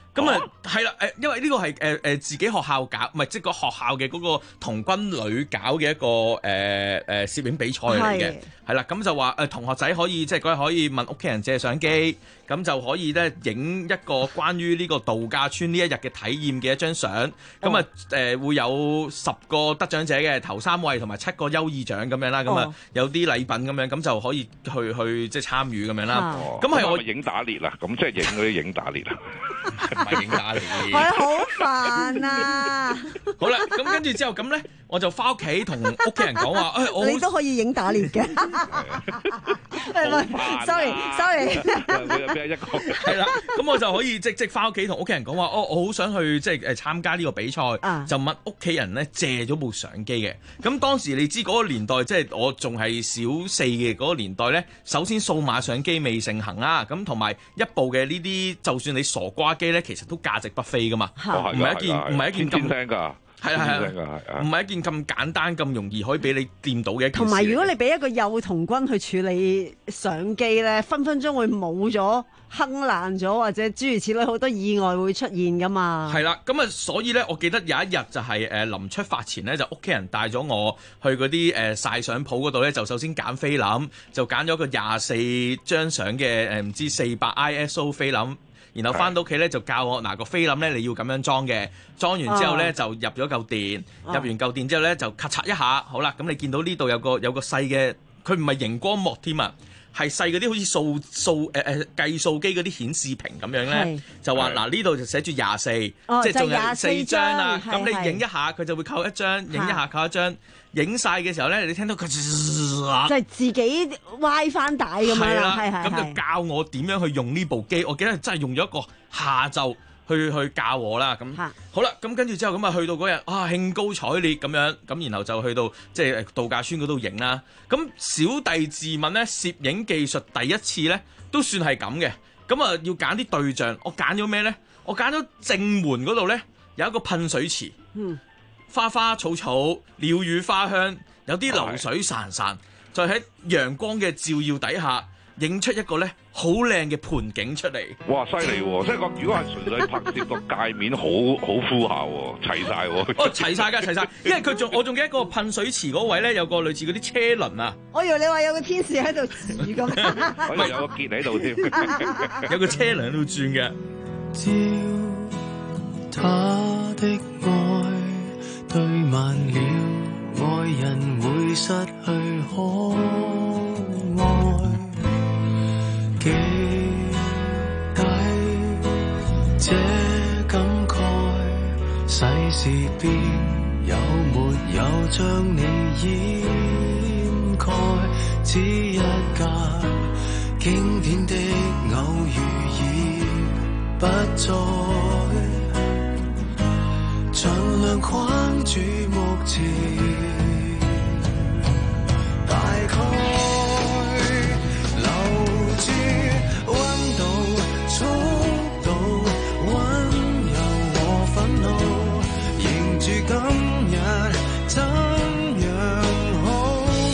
咁啊，係啦，誒，因為呢個係誒誒自己學校搞，唔係即係個學校嘅嗰個童軍旅搞嘅一個誒誒攝影比賽嚟嘅，係啦，咁就話誒同學仔可以即係嗰日可以問屋企人借相機，咁就可以咧影一個關於呢個度假村呢一日嘅體驗嘅一張相，咁啊誒會有十個得獎者嘅頭三位同埋七個優異獎咁樣啦，咁啊、哦、有啲禮品咁樣，咁就可以去去即係參與咁樣啦。咁係、哦、我影打獵啦，咁即係影嗰啲影打獵啦。 唔係影打獵， 係好煩啊！ 好啦，咁跟住之後咁咧，我就翻屋企同屋企人講話，誒、哎，我你都可以影打獵嘅。sorry sorry， 一個係啦，咁我就可以即即翻屋企同屋企人講話，哦，我好想去即係誒參加呢個比賽，啊、就問屋企人咧借咗部相機嘅。咁當時你知嗰個年代，即係我仲係小四嘅嗰個年代咧，首先數碼相機未盛行啊，咁同埋一部嘅呢啲，就算你傻瓜機咧，其實都價值不菲噶嘛，唔係一件唔係一件咁輕㗎。 係啊係啊，唔係一件咁簡單咁容易可以俾你掂到嘅一件事。 同埋如果你俾一個幼童軍去處理相機咧，分分鐘會冇咗、坑爛咗，或者諸如此類好多意外會出現噶嘛。 係啦，咁啊，所以咧，我記得有一日就係誒臨出發前咧，就屋企人帶咗我去嗰啲誒曬相鋪嗰度咧，就首先揀菲林，就揀咗個廿四張相嘅誒唔知四百 I S O 菲林。然後翻到屋企咧就教我嗱個菲林咧你要咁樣裝嘅，裝完之後咧、哦、就入咗嚿電，哦、入完嚿電之後咧就咔嚓一下，好啦，咁你見到呢度有個有個細嘅，佢唔係熒光幕添啊，係細嗰啲好似數數誒誒計數機嗰啲顯示屏咁樣咧，就話嗱呢度就寫住廿四，即係仲有四張啦，咁你影一下佢就會扣一張，影一下扣一張。影晒嘅時候咧，你聽到佢就係自己歪翻帶咁樣啦，係係。 咁就教我點樣去用呢部機，我記得真係用咗一個下晝去去教我啦。咁好啦，咁跟住之後咁啊，去到嗰日啊興高采烈咁樣，咁然後就去到即係度假村嗰度影啦。咁小弟自問咧，攝影技術第一次咧都算係咁嘅。咁啊要揀啲對象，我揀咗咩咧？我揀咗正門嗰度咧有一個噴水池。嗯。花花草草、鳥語花香，有啲流水潺潺，就喺陽光嘅照耀底下，影出一個咧好靚嘅盆景出嚟。 哇！犀利喎，即係個如果係純粹拍攝個界面，好好膚下喎，齊晒喎。 哦，齊晒㗎，齊晒，因為佢仲我仲記得個噴水池嗰位咧，有個類似嗰啲車輪啊。 我以為你話有個天使喺度住咁， 可能有個結喺度添， 有個車輪喺度轉嘅。 照他的愛對慢了，愛人會失去可愛，記低這感慨，世事邊有沒有將你掩蓋，只一架經典的偶遇已不再，盡量框住目前，大概留住溫度、速度、溫柔和憤怒，迎住今日怎樣好，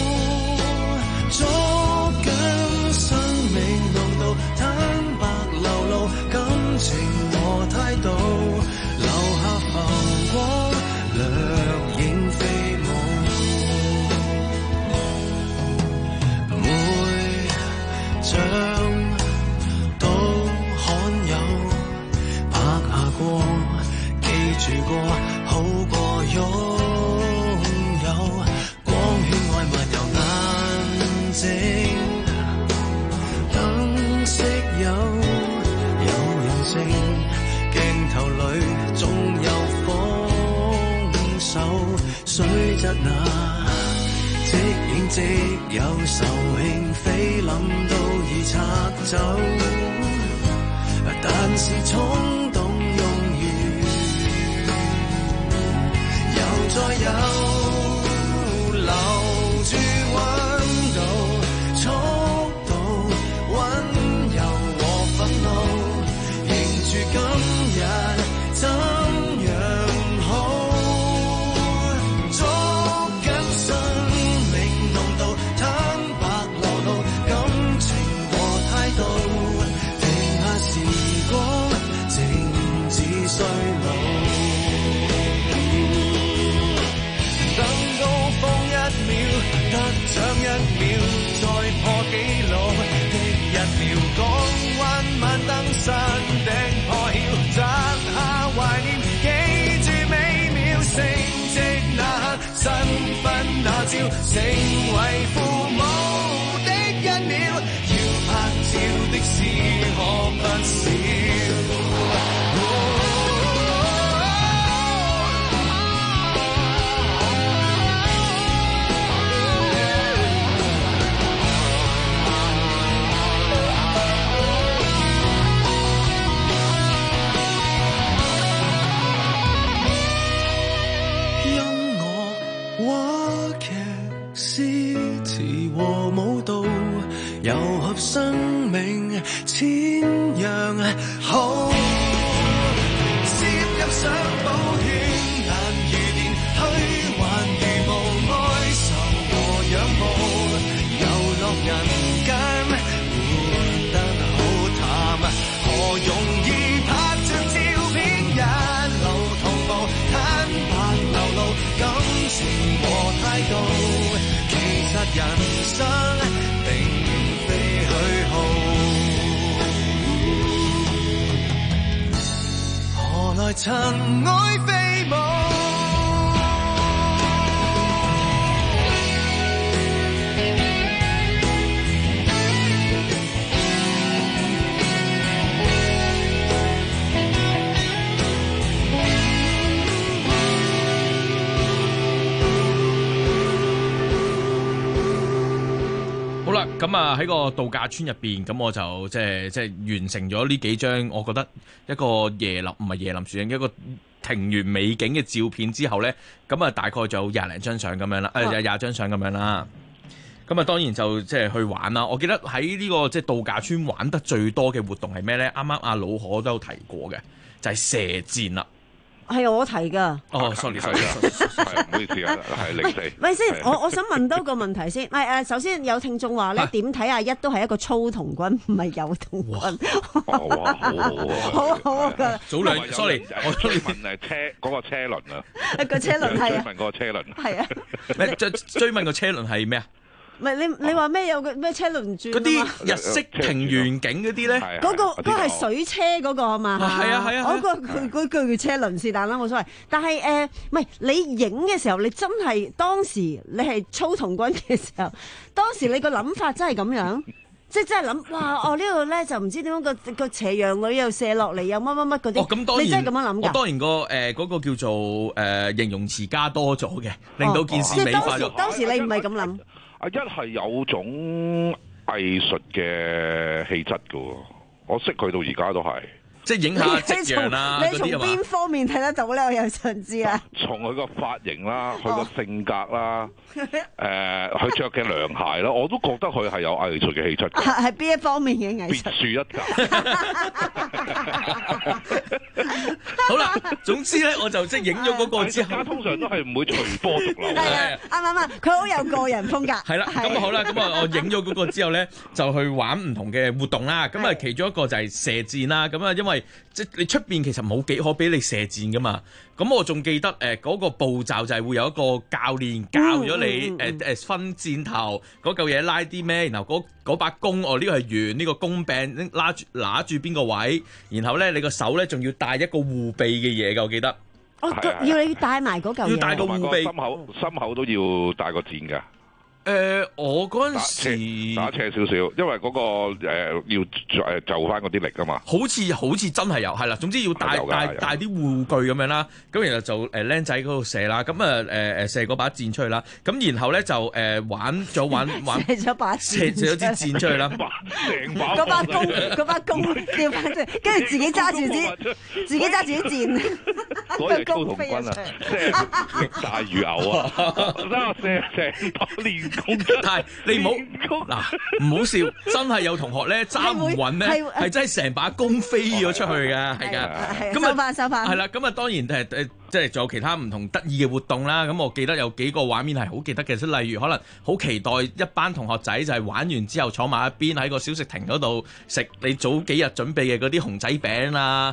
捉緊生命濃度，坦白流露感情和態度，留下浮光掠影飛舞，每張都罕有，拍下過，記住過，好過擁有，光圈愛漫遊眼睛，燈色有有人性，鏡頭裏總有豐收，雖則那即影即有仇慶，菲林都已拆走，但是衝動用完，又再有留住溫度、速度、溫柔和憤怒，迎住今日怎樣好，捉緊生命濃度，坦白流露感情和態度，停下時光靜衰老。等高峰一秒，得獎一秒，再破紀錄的一秒，港灣晚燈山頂破曉，摘下懷念，記住美妙成績那刻，新婚那朝，成為父母的一秒，要拍照的事可不少。糅合生命千樣好，攝入相簿圈，難如電虛幻，如無哀愁和仰慕，遊樂人間活得好淡，何容易拍着照片一路同步，坦白流露感情和態度，其實人生並何來塵埃飛舞？ 好啦，咁啊喺個度假村入邊，咁我就即係即係完成咗呢幾張，我覺得一個椰林唔係椰林樹影，一個庭園美景嘅照片之後呢，咁啊大概就有廿零張相咁樣啦，誒廿廿張相咁樣啦。咁啊當然就即係去玩啦。我記得喺呢個即係度假村玩得最多嘅活動係咩呢？啱啱阿老可都有提過嘅，就係射箭啦。 係我提噶。 哦 ，sorry，sorry， 係唔好意思啊，係零四。 喂先，我我想問多個問題先。係誒，首先有聽眾話咧，點睇阿一都係一個粗童軍，唔係有童軍。 哇，好好好好噶。 早兩 ，sorry， 我追問誒車嗰個車輪啊。 個車輪係啊。 追問個車輪。 係啊。 咩？追追問個車輪係咩啊？ 唔係你你話咩有個咩車輪轉嗰啲日式庭園景嗰啲咧？ 嗰個嗰個係水車嗰個啊嘛？ 係啊係啊！ 嗰個佢嗰句叫車輪是但啦，冇所謂。但係誒，唔係你影嘅時候，你真係當時你係操童軍嘅時候，當時你個諗法真係咁樣，即係真係諗哇！哦呢度咧就唔知點樣個個斜陽女又射落嚟，又乜乜乜嗰啲。 哦咁當然， 你真係咁樣諗㗎？ 我當然個誒嗰個叫做誒形容詞加多咗嘅，令到件事美化咗。 當時你唔係咁諗。 阿一係有種藝術嘅氣質㗎喎，我識佢到而家都係。 即係影下夕陽啦， 你從邊方面睇得到咧？我又想知啊。 從佢個髮型啦，佢個性格啦，誒，佢着嘅涼鞋啦，我都覺得佢係有藝術嘅氣質。 係係邊一方面嘅藝術？ 別樹一格。 好啦，總之咧，我就即係影咗嗰個之後， 通常都係唔會隨波逐流。 係啱啱啱，佢好有個人風格。 係啦，咁好啦，咁啊，我影咗嗰個之後咧，就去玩唔同嘅活動啦。咁啊，其中一個就係射箭啦。咁啊，因為即係你出邊其實冇幾可俾你射箭噶嘛。咁我仲記得誒嗰個步驟就係會有一個教練教咗你誒誒分箭頭嗰嚿嘢拉啲咩，然後嗰嗰把弓哦呢個係圓，呢個弓柄拉住拿住邊個位，然後咧你個手咧仲要帶一個護臂嘅嘢㗎，我記得。 哦，要你帶埋嗰嚿嘢。 要帶個護臂。 心口心口都要帶個箭㗎。 誒、呃，我嗰陣時打斜少少，因為嗰、那個、呃、要誒就翻嗰啲力啊嘛。 好似好似真係有，係啦。總之要帶帶帶啲護具咁樣啦。咁然後就誒僆仔嗰度射啦。咁啊誒誒射嗰把箭出去啦。咁然後咧就誒、呃、玩咗玩玩射咗把射射咗支箭出去啦。 嗰把弓嗰把弓掉翻出，跟住自己揸住支自己揸住啲箭。 嗰日操童軍啊，即係大魚牛啊！真係射成把練。 但係你唔好嗱，唔好笑，真係有同學咧揸唔穩咧，係真係成把弓飛咗出去㗎，係㗎。 咁啊，收翻收翻。 係啦，咁啊當然誒誒，即係仲有其他唔同得意嘅活動啦。咁我記得有幾個畫面係好記得嘅，即例如可能好期待一班同學仔就係玩完之後坐埋一邊喺個小食亭嗰度食你早幾日準備嘅嗰啲熊仔餅啊。誒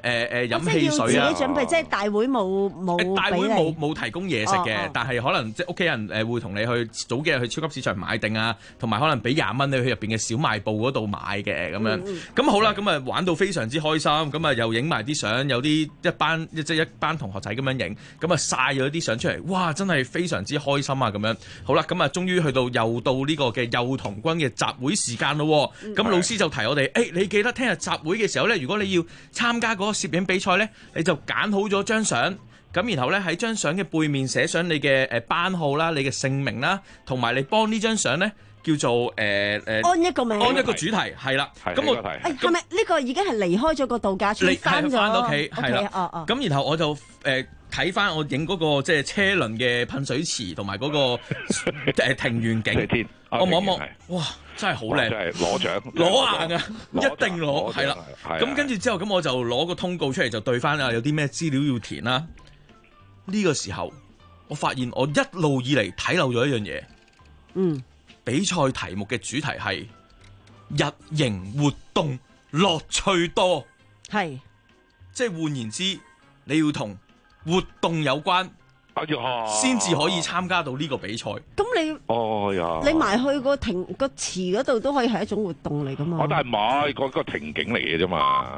誒誒飲汽即係要自己水啊。 準備，即係大會冇冇大會俾你冇冇提供嘢食嘅， 哦哦但係可能即係屋企人誒會同你去早幾日去超級市場買定啊，同埋可能俾廿蚊你去入邊嘅小賣部嗰度買嘅咁樣。 嗯咁好啦，咁啊玩到非常之開心，咁啊又影埋啲相，有啲一班即係一班同學仔咁樣影，咁啊晒咗啲相出嚟，哇！真係非常之開心啊咁樣。好啦，咁啊終於去到又到呢個嘅幼童軍嘅集會時間咯。咁、 嗯老師就提我哋，誒、欸、你記得聽日集會嘅時候呢，如果你要參加嗰個攝影比賽呢，你就揀好咗張相。咁然後咧喺張相嘅背面寫上你嘅誒班號啦、你嘅姓名啦，同埋你幫呢張相咧叫做誒誒、呃、 安一個名， 安一個主題係啦。咁我誒係咪呢個已經係離開咗個度假村你翻咗翻到屋企係啦。 哦哦。 咁然後我就誒睇翻我影嗰個即係車輪嘅噴水池同埋嗰個誒庭園景，我望一望，哇！真係好靚， 真係攞獎， 攞硬啊！一定攞係啦。咁跟住之後，咁我就攞個通告出嚟，就對翻啊，有啲咩資料要填啦。呢個時候，我發現我一路以嚟睇漏咗一樣嘢。 嗯， 比賽題目嘅主題係日營活動樂趣多， 係即係換言之，你要同活動有關，先至可以參加到呢個比賽。 咁你哦呀， 你埋去個庭個池嗰度都可以係一種活動嚟噶嘛？ 我但係唔係個個情景嚟嘅啫嘛。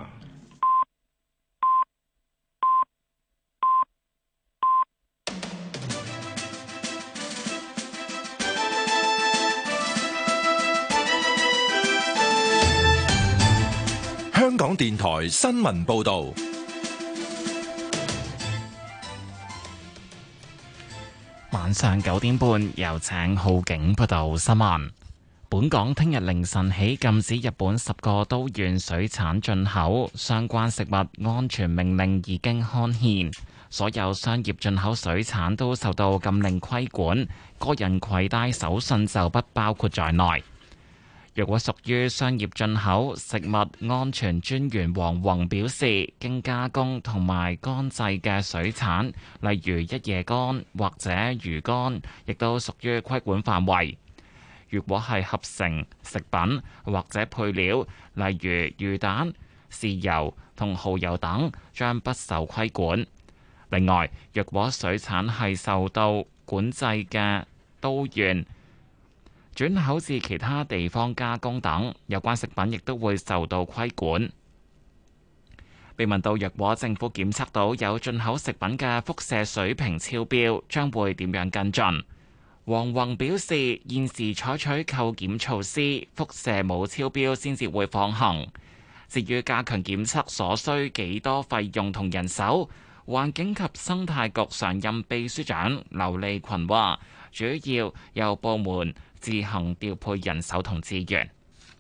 香港電台新聞報道。 晚上九點半，由請浩景報道新聞。本港聽日凌晨起禁止日本十個都縣水產進口，相關食物安全命令已經刊憲，所有商業進口水產都受到禁令規管，個人攜帶手信就不包括在內。若果屬於商業進口，食物安全專員黃宏表示，經加工同埋乾製嘅水產，例如一夜乾或者魚乾，亦都屬於規管範圍。如果係合成食品或者配料，例如魚蛋、豉油同蠔油等，將不受規管。另外，若果水產係受到管制嘅都縣轉口至其他地方加工等，有關食品亦都會受到規管。被問到若果政府檢測到有進口食品嘅輻射水平超標，將會點樣跟進？黃宏表示，現時採取扣檢措施，輻射冇超標先至會放行。至於加強檢測所需幾多費用同人手，環境及生態局常任秘書長劉利群話，主要由部門自行調配人手同資源。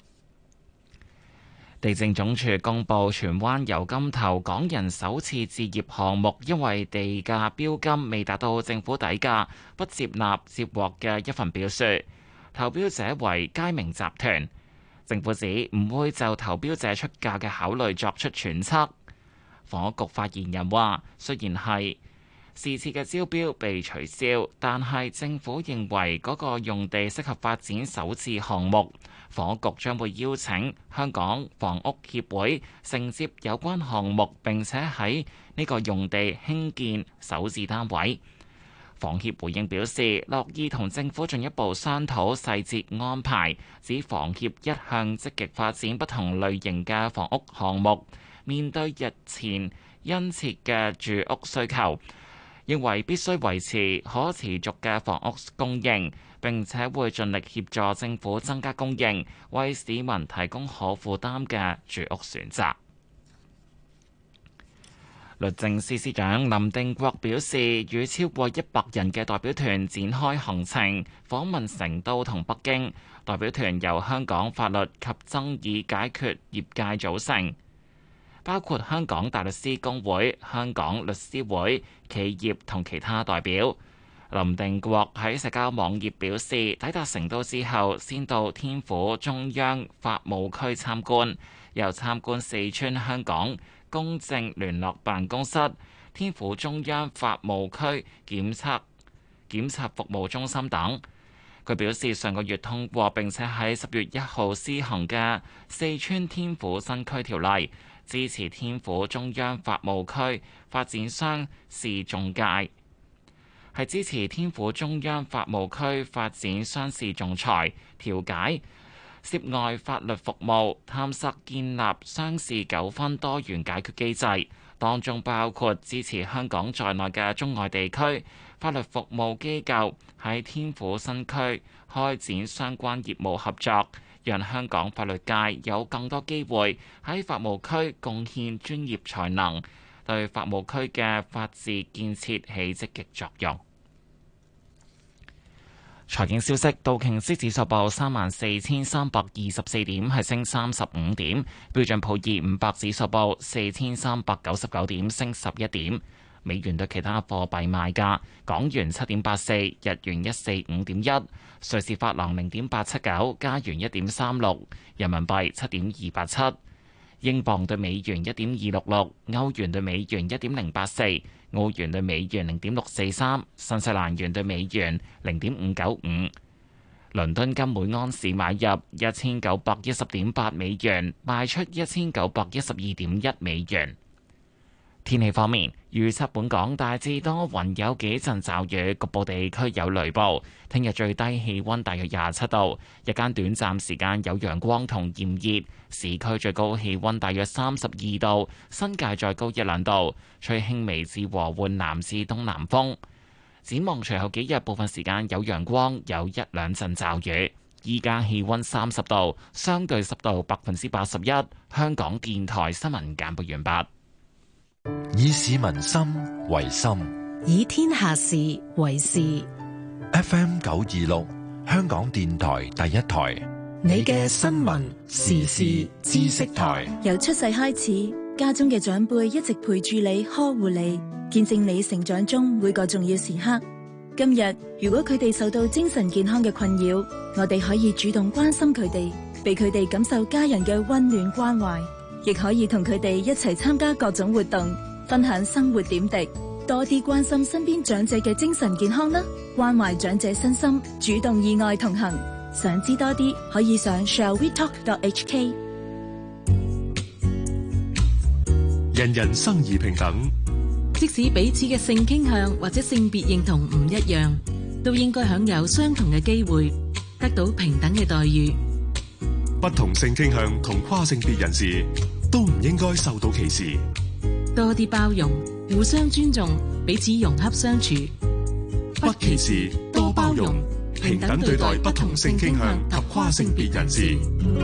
地政總署公布荃灣油柑頭港人首次置業項目，因為地價標金未達到政府底價，不接納接獲嘅一份表述。投標者為佳明集團。政府指唔會就投標者出價嘅考慮作出揣測。房屋局發言人話，雖然係是次嘅招標被取消，但係政府認為嗰個用地適合發展首置項目，房屋局將會邀請香港房屋協會承接有關項目，並且喺呢個用地興建首置單位。房協回應表示，樂意同政府進一步商討細節安排，指房協一向積極發展不同類型嘅房屋項目，面對日前殷切嘅住屋需求，認為必須維持可持續嘅房屋供應，並且會盡力協助政府增加供應，為市民提供可負擔嘅住屋選擇。律政司司長林定國表示，與超過一百人嘅代表團展開行程，訪問成都同北京。代表團由香港法律及爭議解決業界組成，包括香港大律師公會、香港律師會、企業同其他代表。林定國喺社交網頁表示，抵達成都之後，先到天府中央法務區參觀，又參觀四川香港公正聯絡辦公室、天府中央法務區檢測檢察服務中心等。佢表示，上個月通過並且喺十月一號施行嘅四川天府新區條例， 支持天府中央法務區發展商試中介，係支持天府中央法務區發展商事仲裁，調解涉外法律服務，探索建立商事糾紛多元解決機制，當中包括支持香港在內嘅中外地區法律服務機構喺天府新區開展相關業務合作，讓香港法律界有更多機會喺法務區貢獻專業才能，對法務區嘅法治建設起積極作用。財經消息，道瓊斯指數報三萬四千三百二十四點，係升三十五點；標準普爾五百指數報四千三百九十九點，升十一點。美元對其他貨幣賣價：港元七點八四，日元一四五點一，瑞士法郎零點八七九，加元一點三六，人民幣七點二八七，英鎊對美元一點二六六，歐元對美元一點零八四。澳元對美元零點六四三，新西蘭元對美元零點五九五。倫敦金每安士買入一千九百一十點八美元，賣出一千九百一十二點一美元。天氣方面，預測本港大致多雲，有幾陣驟雨，局部地區有雷暴。聽日最低氣溫大約廿七度，日間短暫時間有陽光同炎熱，市區最高氣溫大約三十二度，新界再高一兩度，吹輕微至和緩南至東南風。展望隨後幾日，部分時間有陽光，有一兩陣驟雨。依家氣溫三十度，相對濕度百分之八十一。香港電台新聞簡報完畢。 以市民心為心， 以天下事為事。 F M 九二六，香港電台第一台， 你嘅新聞時事知識台。 由出世開始，家中嘅長輩一直陪住你，呵護你，見證你成長中每個重要時刻。今日如果佢哋受到精神健康嘅困擾，我哋可以主動關心佢哋，俾佢哋感受家人嘅溫暖關懷。亦可以同佢哋一齊參加各種活動，分享生活點滴，多啲關心身邊長者嘅精神健康啦，關懷長者身心，主動意外同行。想知多啲，可以上 shall we talk dot h k。 人人生而平等， 即使彼此嘅性傾向或者性別認同唔一樣，都應該享有相同嘅機會，得到平等嘅待遇。 不同性傾向同跨性別人士都唔應該受到歧視。 多啲包容，互相尊重，彼此融洽相處。 不歧視，多包容，平等對待不同性傾向及跨性別人士。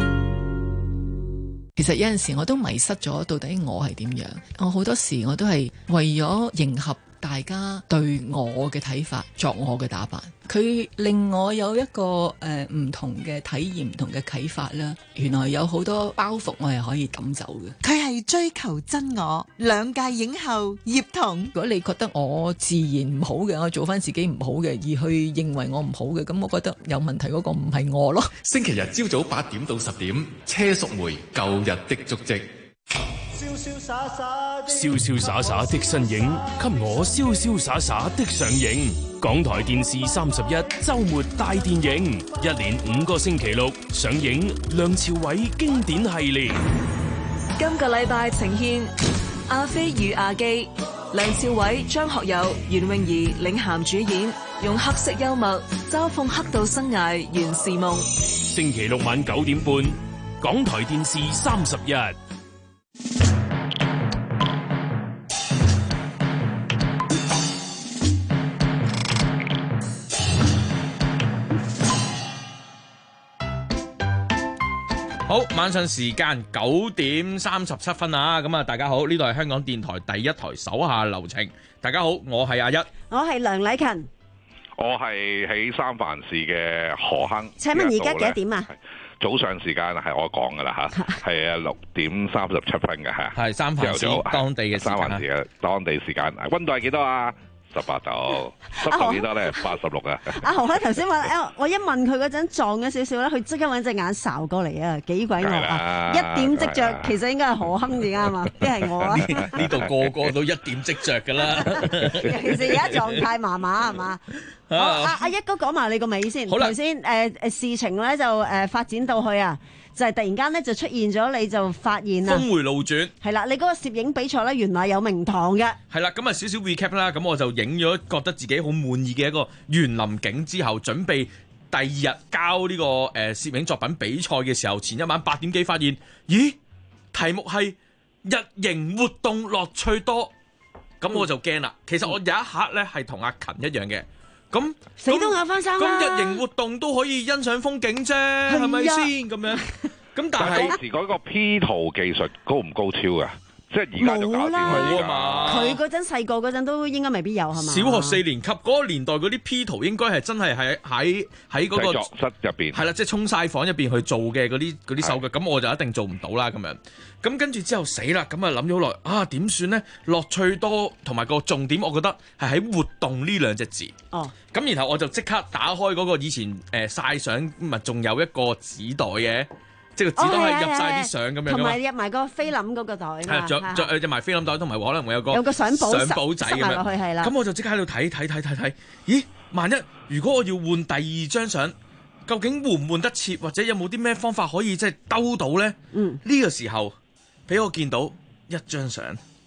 其實有陣時我都迷失咗，到底我係點樣？我好多時我都係為咗迎合大家對我嘅睇法，作我嘅打扮。佢令我有一個誒唔同嘅體驗，唔同嘅啟發啦。原來有好多包袱我係可以抌走嘅。 佢係追求真我，兩屆影后葉童。 如果你覺得我自然唔好嘅，我做翻自己唔好嘅，而去認為我唔好嘅，咁我覺得有問題嗰個唔係我咯。 星期日朝早八點到十點，車淑梅舊日的足跡。 瀟瀟灑灑的身影，給我瀟瀟灑灑的上映。港台電視三十一周末大電影，一連五個星期六上映梁朝偉經典系列。 今個禮拜呈現《阿飛與阿基》，梁朝偉、張學友、袁詠儀領銜主演，用黑色幽默嘲諷黑道生涯原是夢。 星期六晚九點半，港台電視三十一。 好，晚上時間九點三十七分啊！咁啊，大家好，呢度係香港電台第一台手下留情。大家好，我係阿一， 我係梁禮勤， 我係喺三藩市嘅何亨。 請問而家幾多點啊？ 早上時間係我講噶啦吓，係啊六點三十七分嘅吓， 係三藩市當地嘅三藩市嘅當地時間，溫度係幾多啊？十八度，濕度幾多咧？八十六啊！ 阿何亨頭先話，我一問佢嗰陣撞咗少少咧，佢即刻揾隻眼睄過嚟啊！幾鬼惡啊！一點即着，其實應該係何亨至啱嘛？即係我啊！ 呢度個個都一點即着噶啦， 尤其是而家狀態麻麻係嘛？好，阿阿一哥講埋你個尾先。 好啦， 頭先誒誒事情咧就誒發展到去啊， 就係、是、突然間咧就出現咗，你就發現啊， 峰迴路轉係啦，你嗰個攝影比賽咧原來有名堂嘅。 係啦，咁啊少少 recap 啦，咁我就影咗覺得自己好滿意嘅一個園林景之後，準備第二日交呢個誒攝影作品比賽嘅時候，前一晚八點幾發現，咦？題目係日營活動樂趣多，咁我就驚啦。其實我有一刻咧係同阿勤一樣嘅，咁死都咬翻生啦。 咁日營活動都可以欣賞風景啫，係咪先咁樣？咁但係當時嗰個 P 圖技術高唔高超噶？即係而家就搞掂佢啊嘛！ 佢嗰陣細個嗰陣都應該未必有係嘛？ 小學四年級嗰、嗰個年代嗰啲 P 圖應該係真係喺喺喺嗰個製作室入邊， 係啦，即係沖晒房入邊去做嘅嗰啲嗰啲手腳，咁我就一定做唔到啦咁樣。咁跟住之後死啦，咁啊諗咗好耐啊點算呢？樂趣多同埋個重點，我覺得係喺活動呢兩隻字。 哦， 咁然後我就即刻打開嗰個以前誒曬相，咪仲有一個紙袋嘅。即係個紙袋係入晒啲相咁樣， 同埋入埋個菲林嗰個袋。 係，再再入埋菲林袋，同埋可能會有個有個相簿相簿仔咁樣落去係啦。 咁我就即刻喺度睇睇睇睇睇，咦？萬一如果我要換第二張相，究竟換唔換得切，或者有冇啲咩方法可以即係兜到咧？嗯，呢個時候俾我見到一張相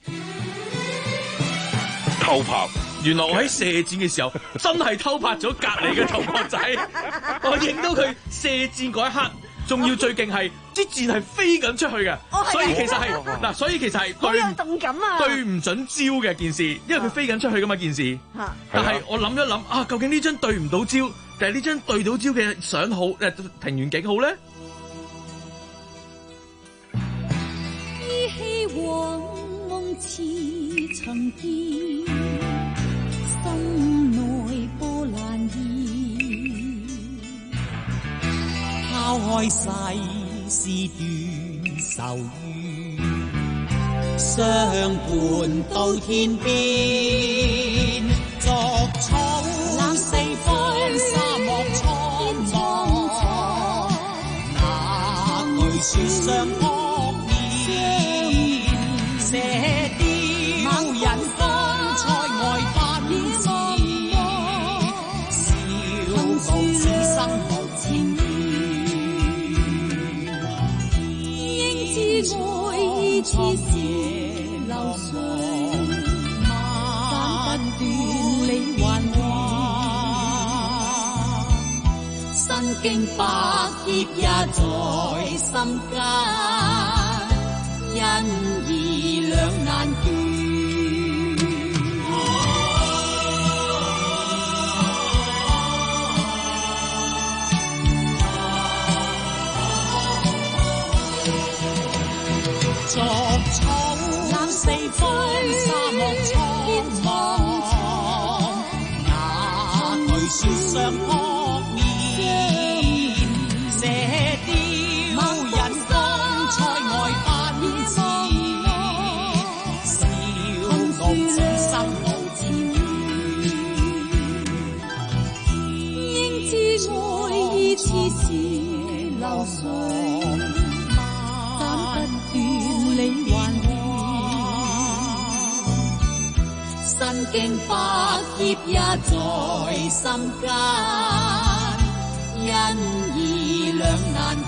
偷拍。 原來我喺射箭嘅時候真係偷拍咗隔離嘅同學仔，我影到佢射箭嗰一刻。仲要最勁係啲箭係飛緊出去嘅， 哦， 所以其實係嗱，所以其實係好有動感啊， 對唔準焦嘅件事，因為佢飛緊出去噶嘛件事。啊、但係我諗一諗啊，究竟呢張對唔到焦，定係呢張對到焦嘅相好誒庭園景好咧？ 依稀往夢似曾見，心內波瀾現。拋開世事斷愁怨，相伴到天邊，逐草攬四方沙漠蒼茫，那句説相撲面，射雕人風塞外奔馳，笑傲此生無前緣。愛意似是流水，斬不斷理還亂，身經百劫也在心間，因義兩難斷。逐草攬四方沙漠蒼茫，那句説相撲面，射雕人風塞外奔馳，笑傲此生無前緣，應知愛意似是流水。理還亂，身經百劫也在心間，因義兩難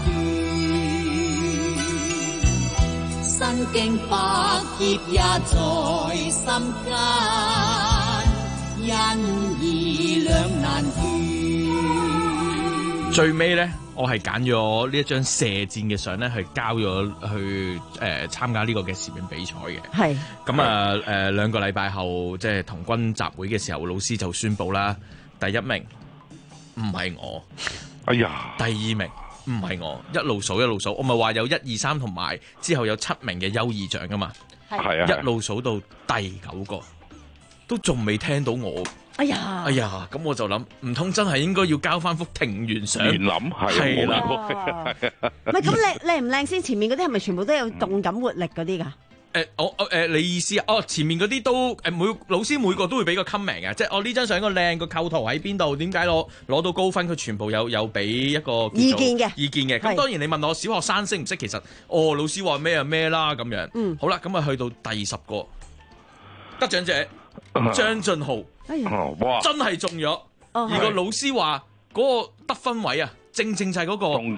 斷，身經百劫也在心間，因義兩難斷。 最尾咧，我係揀咗呢一張射箭嘅相咧，去交咗去誒、呃、參加呢個嘅攝影比賽嘅。係咁啊誒兩個禮拜後，即係童軍集會嘅時候，老師就宣佈啦，第一名唔係我， 哎呀， 第二名唔係我，一路數一路數，我咪話有一二三同埋之後有七名嘅優異獎噶嘛，係啊，一路數到第九個，都仲未聽到我。哎呀！哎呀！咁我就諗，唔通真係應該要交翻幅庭園相？ 園林係啦， 唔係咁靚靚唔靚先？前面嗰啲係咪全部都有動感活力嗰啲㗎？ 誒，我我誒，你意思啊？哦，前面嗰啲都誒，每老師每個都會俾個 comment 嘅，即係我呢張相個靚個構圖喺邊度？點解攞攞到高分？佢全部有有俾一個意見嘅意見嘅。咁當然你問我小學生識唔識？其實哦，老師話咩就咩啦咁樣。嗯，好啦，咁啊去到第十個得獎者張俊浩。哎哇！真係中咗，而個老師話嗰個得分位啊，正正就係嗰個動感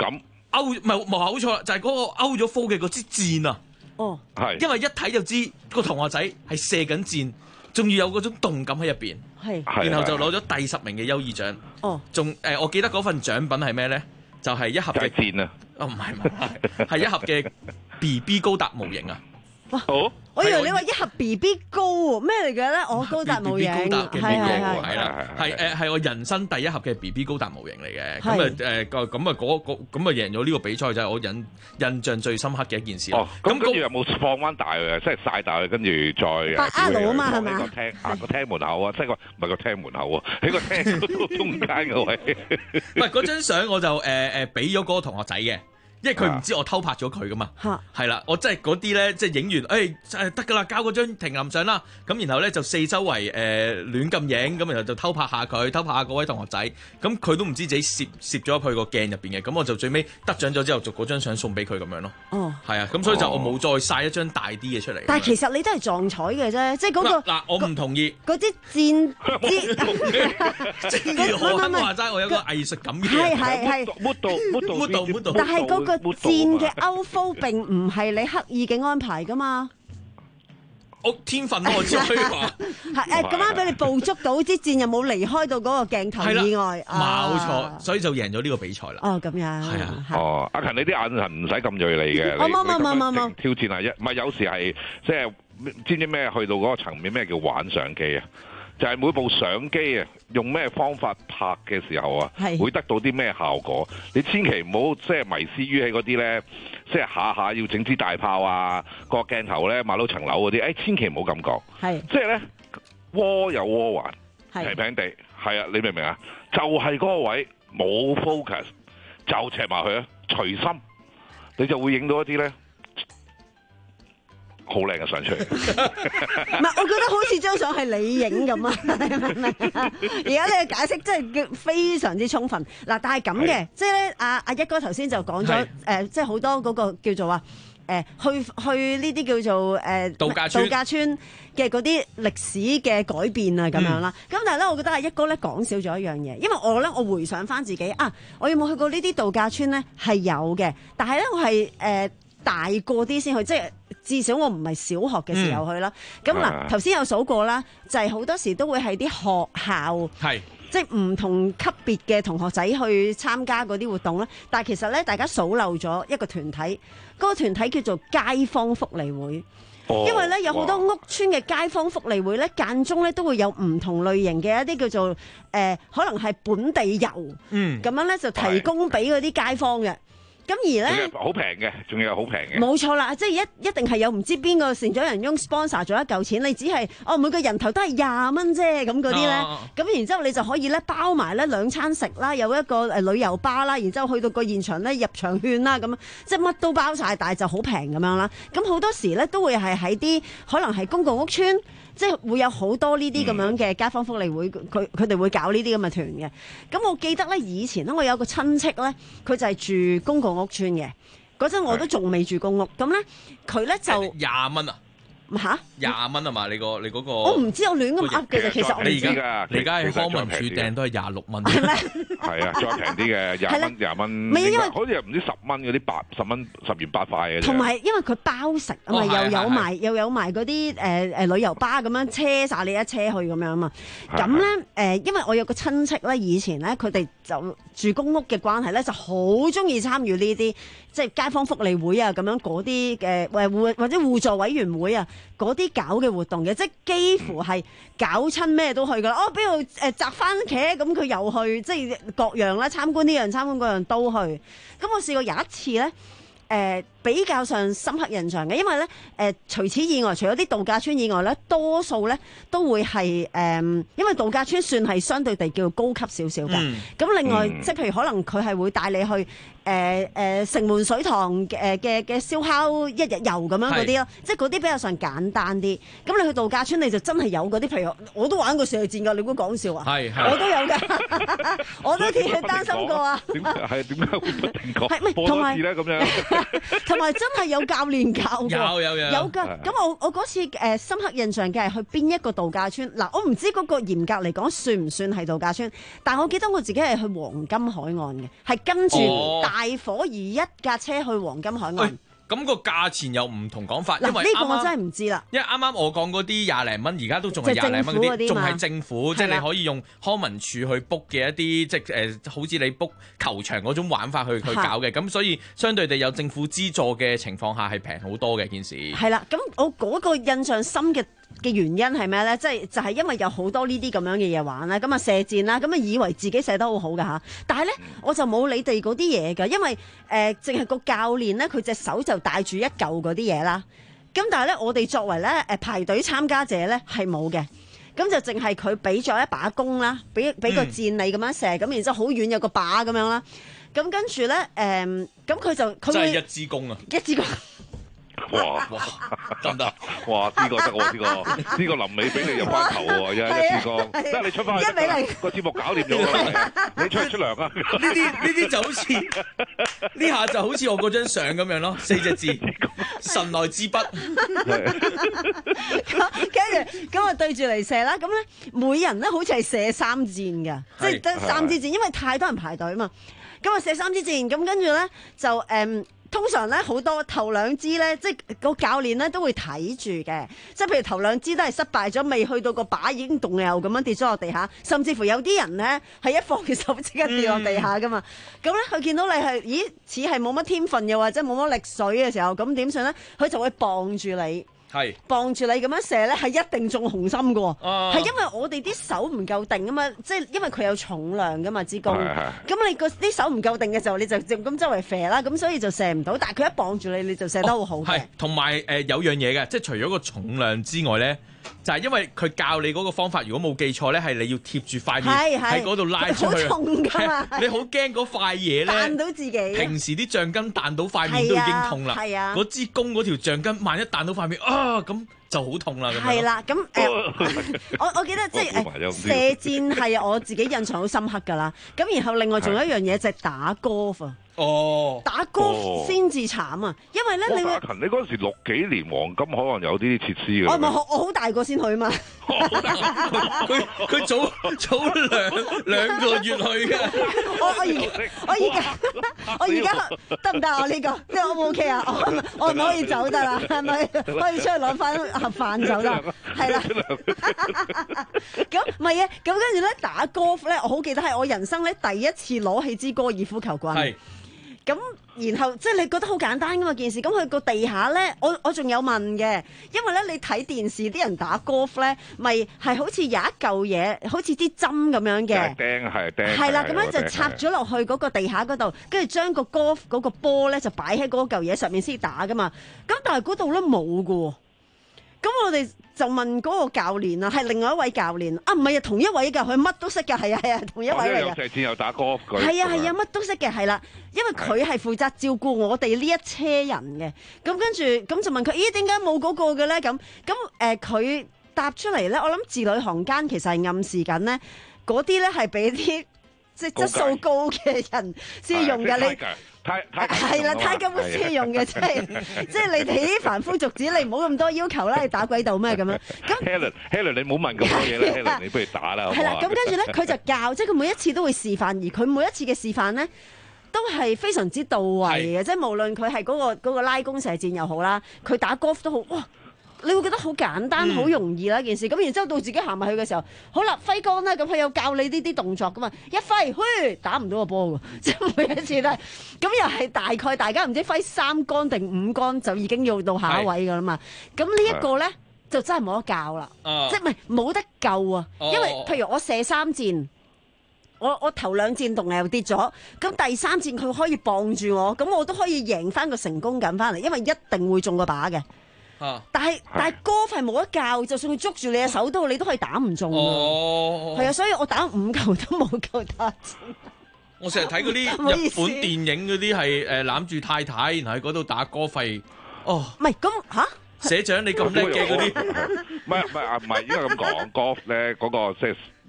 勾唔係冇口錯啦，就係、是、嗰個勾咗科嘅嗰支箭啊！ 哦， 係， 因為一睇就知個同學仔係射緊箭，仲要有嗰種動感喺入邊， 係， 然後就攞咗第十名嘅優異獎。 哦， 仲誒、呃，我記得嗰份獎品係咩咧？就係、是、一盒嘅箭啊！ 哦，唔係唔係，係一盒嘅 B B 高達模型啊！ 哇！ 好， 我以為你話一盒 B B 糕喎，咩嚟嘅咧？我高達模型，係係係， 係啦，係誒係我人生第一盒嘅 B B 高達模型嚟嘅。咁啊誒個咁啊嗰個咁啊贏咗呢個比賽就係我印印象最深刻嘅一件事。 哦，咁跟住有冇放翻大嘅，即係曬大，跟住再八阿佬啊嘛係咪？ 個廳啊個廳門口啊，即係個唔係個廳門口啊，喺個廳中間嘅位。 唔係嗰張相我就誒誒俾咗嗰個同學仔嘅。因為佢唔知我偷拍咗佢噶嘛，係啦，我真係嗰啲咧，即係影完，誒得噶啦，交嗰張停臨相啦，咁然後咧就四周圍誒亂咁影，咁然後就偷拍下佢，偷拍下嗰位同學仔，咁佢都唔知自己攝攝咗去個鏡入邊嘅，咁我就最尾得獎咗之後，就嗰張相送俾佢咁樣咯。哦，係啊，咁所以就我冇再曬一張大啲嘅出嚟。 但係其實你都係撞彩嘅啫，即係嗰個嗱，我唔同意嗰啲箭， 正如何亨話齋，我有個藝術感嘅， 係係係， 搣到搣到搣到搣到， 但係嗰個箭嘅勾科並唔係你刻意嘅安排噶嘛， 我天分我只可以話係誒咁啱俾你捕捉到支箭又冇離開到嗰個鏡頭以外， 冇錯，所以就贏咗呢個比賽啦。 哦，咁樣係啊， 哦，阿勤你啲眼神唔使咁鋭利嘅， 我冇冇冇冇冇挑戰係一，唔係有時係即係知唔知咩？去到嗰個層面咩叫玩相機啊？就係每部相機啊，用咩方法拍嘅時候啊，會得到啲咩效果？你千祈唔好即係迷思於喺嗰啲咧，即係下下要整支大炮啊，個鏡頭咧買到層樓嗰啲，誒、哎、千祈唔好咁講。係，即係咧窩有窩環，平平地，係啊，你明唔明啊？就係、是、嗰個位冇 focus，就斜埋去啊，隨心，你就會影到一啲咧。好靚嘅相出嚟， 唔係，我覺得好似張相係你影咁啊！而家你嘅解釋真係非常之充分。嗱，但係咁嘅，即係咧，阿阿一哥頭先就講咗誒，即係好多嗰個叫做話誒、呃，去去呢啲叫做誒、呃、 度假村度假村嘅嗰啲歷史嘅改變啊，咁樣啦。咁、嗯、但係咧，我覺得阿一哥咧講少咗一樣嘢，因為我咧我回想翻自己啊，我有冇去過呢啲度假村咧？係有嘅，但係咧我係誒、呃、大個啲先去，即係。至少我唔係小學嘅時候去啦。咁、嗯、嗱，頭先有數過啦，就係、是、好多時都會係啲學校，係即係唔同級別嘅同學仔去參加嗰啲活動啦。但係其實咧，大家數漏咗一個團體，嗰、那個團體叫做街坊福利會。哦、因為咧有好多屋邨嘅街坊福利會咧，間中咧都會有唔同類型嘅一啲叫做誒、呃，可能係本地遊，嗯，咁樣咧就提供俾嗰啲街坊嘅。咁而咧， 好平嘅，仲要好平嘅。 冇錯啦，即係一一定係有唔知邊個成長人翁 sponsor 咗一嚿錢，你只係哦每個人頭都係廿蚊啫，咁嗰啲咧，咁、啊、然之後你就可以咧包埋咧兩餐食啦，有一個誒旅遊巴啦，然之後去到個現場咧入場券啦，咁即係乜都包晒，但係就好平咁樣啦。咁好多時咧都會係喺啲可能係公共屋邨。即係會有好多呢啲咁樣嘅街坊福利會，佢佢哋會搞呢啲咁嘅團嘅。咁我記得咧，以前咧我有個親戚咧，佢就係住公共屋邨嘅。嗰陣我都仲未住公屋，咁咧佢咧就廿蚊啊！ 嚇廿蚊啊嘛！你個你嗰個我唔知，我亂咁噏嘅，其實我唔知你而家你而家喺康文署訂都係廿六蚊， 係咩？係啊，再平啲嘅廿蚊廿蚊，唔係因為好似又唔知十蚊嗰啲八十蚊十元八塊嘅。 同埋因為佢包食啊嘛，又有埋又有埋嗰啲誒誒旅遊巴咁樣車晒你一車去咁樣啊嘛。咁咧誒，因為我有個親戚咧，以前咧佢哋就住公屋嘅關係咧，就好中意參與呢啲即係街坊福利會啊咁樣嗰啲嘅誒或者互助委員會啊。嗰啲搞嘅活動嘅，即係幾乎係搞親咩都去噶啦。哦，邊度誒摘番茄，咁佢又去，即係各樣啦，參觀呢樣參觀嗰樣都去。咁我試過有一次咧，誒、呃、比較上深刻印象嘅，因為咧誒、呃、除此以外，除咗啲度假村以外咧，多數咧都會係誒、呃，因為度假村算係相對地叫高級少少嘅。咁、嗯、另外，嗯、即係譬如可能佢係會帶你去。誒、呃、誒、呃、城門水塘嘅嘅嘅燒烤一日遊咁樣嗰啲咯，即係嗰啲比較上簡單啲。咁你去度假村你就真係有嗰啲，譬如我都玩過射箭㗎，你估講笑啊？係我都有㗎，我都貼擔心過啊。 點係點解會不停講？ 係咪同埋咧咁樣？ 同埋真係有教練教㗎， 有有有有㗎。咁我我嗰次誒、呃、深刻印象嘅係去邊一個度假村嗱，我唔知嗰個嚴格嚟講算唔算係度假村，但我記得我自己係去黃金海岸嘅，係跟住大伙兒一架車去黃金海岸。 哦咁個價錢又唔同講法，因為呢個我真係唔知啦。 因為啱啱我講嗰啲廿零蚊，而家都仲係廿零蚊嗰啲，仲係政府，即係你可以用康文署去 book 嘅一啲，即係誒，好似你 book 球場嗰種玩法去去搞嘅。咁所以相對地有政府資助嘅情況下係平好多嘅件事。 係啦，咁我嗰個印象深嘅嘅原因係咩咧？即係就係、是、因為有好多呢啲咁樣嘅嘢玩啦，咁啊射箭啦，咁啊以為自己射得好好㗎吓，但係咧我就冇你哋嗰啲嘢㗎，因為誒淨係個教練咧，佢隻手就帶住一嚿嗰啲嘢啦。咁但係咧，我哋作為咧誒排隊參加者咧係冇嘅，咁就淨係佢俾咗一把弓啦，俾俾個箭你咁樣射，咁、嗯、然之後好遠有個靶咁樣啦。咁跟住咧誒，咁佢就佢真係一支弓啊！ 一支弓。 哇哇得唔得？哇呢、這個得喎，呢、這個呢、這個臨尾俾你入翻球喎，一一次過，即係你出翻去， 一比零個節目搞掂咗啦，你出嚟出糧啊！ 呢啲呢啲就好似呢下就好似我嗰張相咁樣咯，四隻字神來之筆。 跟住咁啊對住嚟射啦，咁咧每人咧好似係射三箭㗎，即係得三支箭，因為太多人排隊啊嘛。咁啊射三支箭，咁跟住咧就誒。嗯通常咧好多頭兩支咧，即係個教練咧都會睇住嘅，即係譬如頭兩支都係失敗咗，未去到個靶已經動又咁樣跌咗落地下，甚至乎有啲人咧係一放手即刻跌落地下噶嘛。咁咧佢見到你係，咦似係冇乜天分又或者冇乜力水嘅時候，咁點算咧？佢就會綁住你。係綁住你咁樣射咧，係一定中紅心嘅喎。係、啊、因為我哋啲手唔夠定啊嘛，即係因為佢有重量噶嘛支弓。咁你個啲手唔夠定嘅時候，你就就咁周圍射啦，咁所以就射唔到。但係佢一綁住你，你就射得好好嘅。 係同埋誒有樣嘢嘅，即係除咗個重量之外咧。就係因為佢教你嗰個方法，如果冇記錯咧，係你要貼住塊面喺嗰度拉出去。好痛㗎嘛！你好驚嗰塊嘢咧彈到自己。平時啲橡筋彈到塊面都已經痛啦。係啊，嗰支弓嗰條橡筋，萬一彈到塊面啊，咁就好痛啦。 係啦，咁誒、呃，我我記得即係誒射箭係我自己印象好深刻㗎啦。咁然後另外仲有一樣嘢就係打 golf 啊。 哦， 打 golf 先至慘啊！因為咧，你阿勤，你嗰陣時六幾年黃金可能有啲設施嘅。 我唔係我好大個先去嘛。 佢佢早早兩兩個月去嘅。 我我而我而家我而家得唔得啊？我呢個即係我 O K 啊？我我唔可以走得啦？係咪可以出去攞翻盒飯走得？係啦。咁唔係啊？咁跟住咧打 golf 咧，我好記得係我人生咧第一次攞起支高爾夫球棍。係。咁然後即係你覺得好簡單噶嘛件事，咁佢個地下咧，我我仲有問嘅，因為咧你睇電視啲人打 golf 咧，咪係好似有一嚿嘢，好似啲針咁樣嘅， 釘係釘， 係啦，咁樣就插咗落去嗰個地下嗰度，跟住將個 golf 嗰個波咧就擺喺嗰嚿嘢上面先打噶嘛，咁但係嗰度咧冇噶喎。咁我哋就問嗰個教練啊，係另外一位教練啊，唔係啊，同一位㗎，佢乜都識㗎，係啊係啊，同一位嚟㗎。 又射箭又打 golf，佢係啊係啊，乜都識嘅，係啦，因為佢係負責照顧我哋呢一車人嘅。咁跟住咁就問佢，咦點解冇嗰個嘅咧？咁咁誒佢答出嚟咧，我諗字裏行間其實係暗示緊咧，嗰啲咧係俾啲即係質素高嘅人先用嘅。你太太係啦，太根本先用嘅，即係即係你哋啲凡夫俗子，你唔好咁多要求啦，你打鬼鬥咩咁樣？咁 Helen，Helen 你唔好問咁多嘢啦 ，Helen 你不如打啦， 係啦，咁跟住咧，佢就教，即係佢每一次都會示範，而佢每一次嘅示範咧，都係非常之到位嘅，即係無論佢係嗰個嗰個拉弓射箭又好啦，佢打 golf 都好，哇！你會覺得好簡單、好、嗯、容易啦一件事，咁然之後到自己行埋去嘅時候，好啦，揮桿啦，咁佢有教你呢啲動作噶嘛，一揮，噓，打唔到個波喎，即係每一次都係，咁又係大概大家唔知揮三桿定五桿就已經要到下一位噶啦嘛，咁呢一個咧就真係冇得教啦，即係唔係冇得救啊，因為譬如我射三箭。我我頭兩箭動又跌咗，咁第三箭佢可以綁住我，咁我都可以贏翻個成功感翻嚟，因為一定會中個靶嘅。啊！但係但係 golf 係冇得教，就算佢捉住你嘅手都，你都可以打唔中。哦，係啊，所以我打五球都冇夠打中。 我成日睇嗰啲日本電影嗰啲係誒攬住太太，然後喺嗰度打 golf 費。哦， 唔係咁吓？社長你咁叻嘅嗰啲， 唔係唔係啊唔係應該咁講 golf 咧嗰個即係。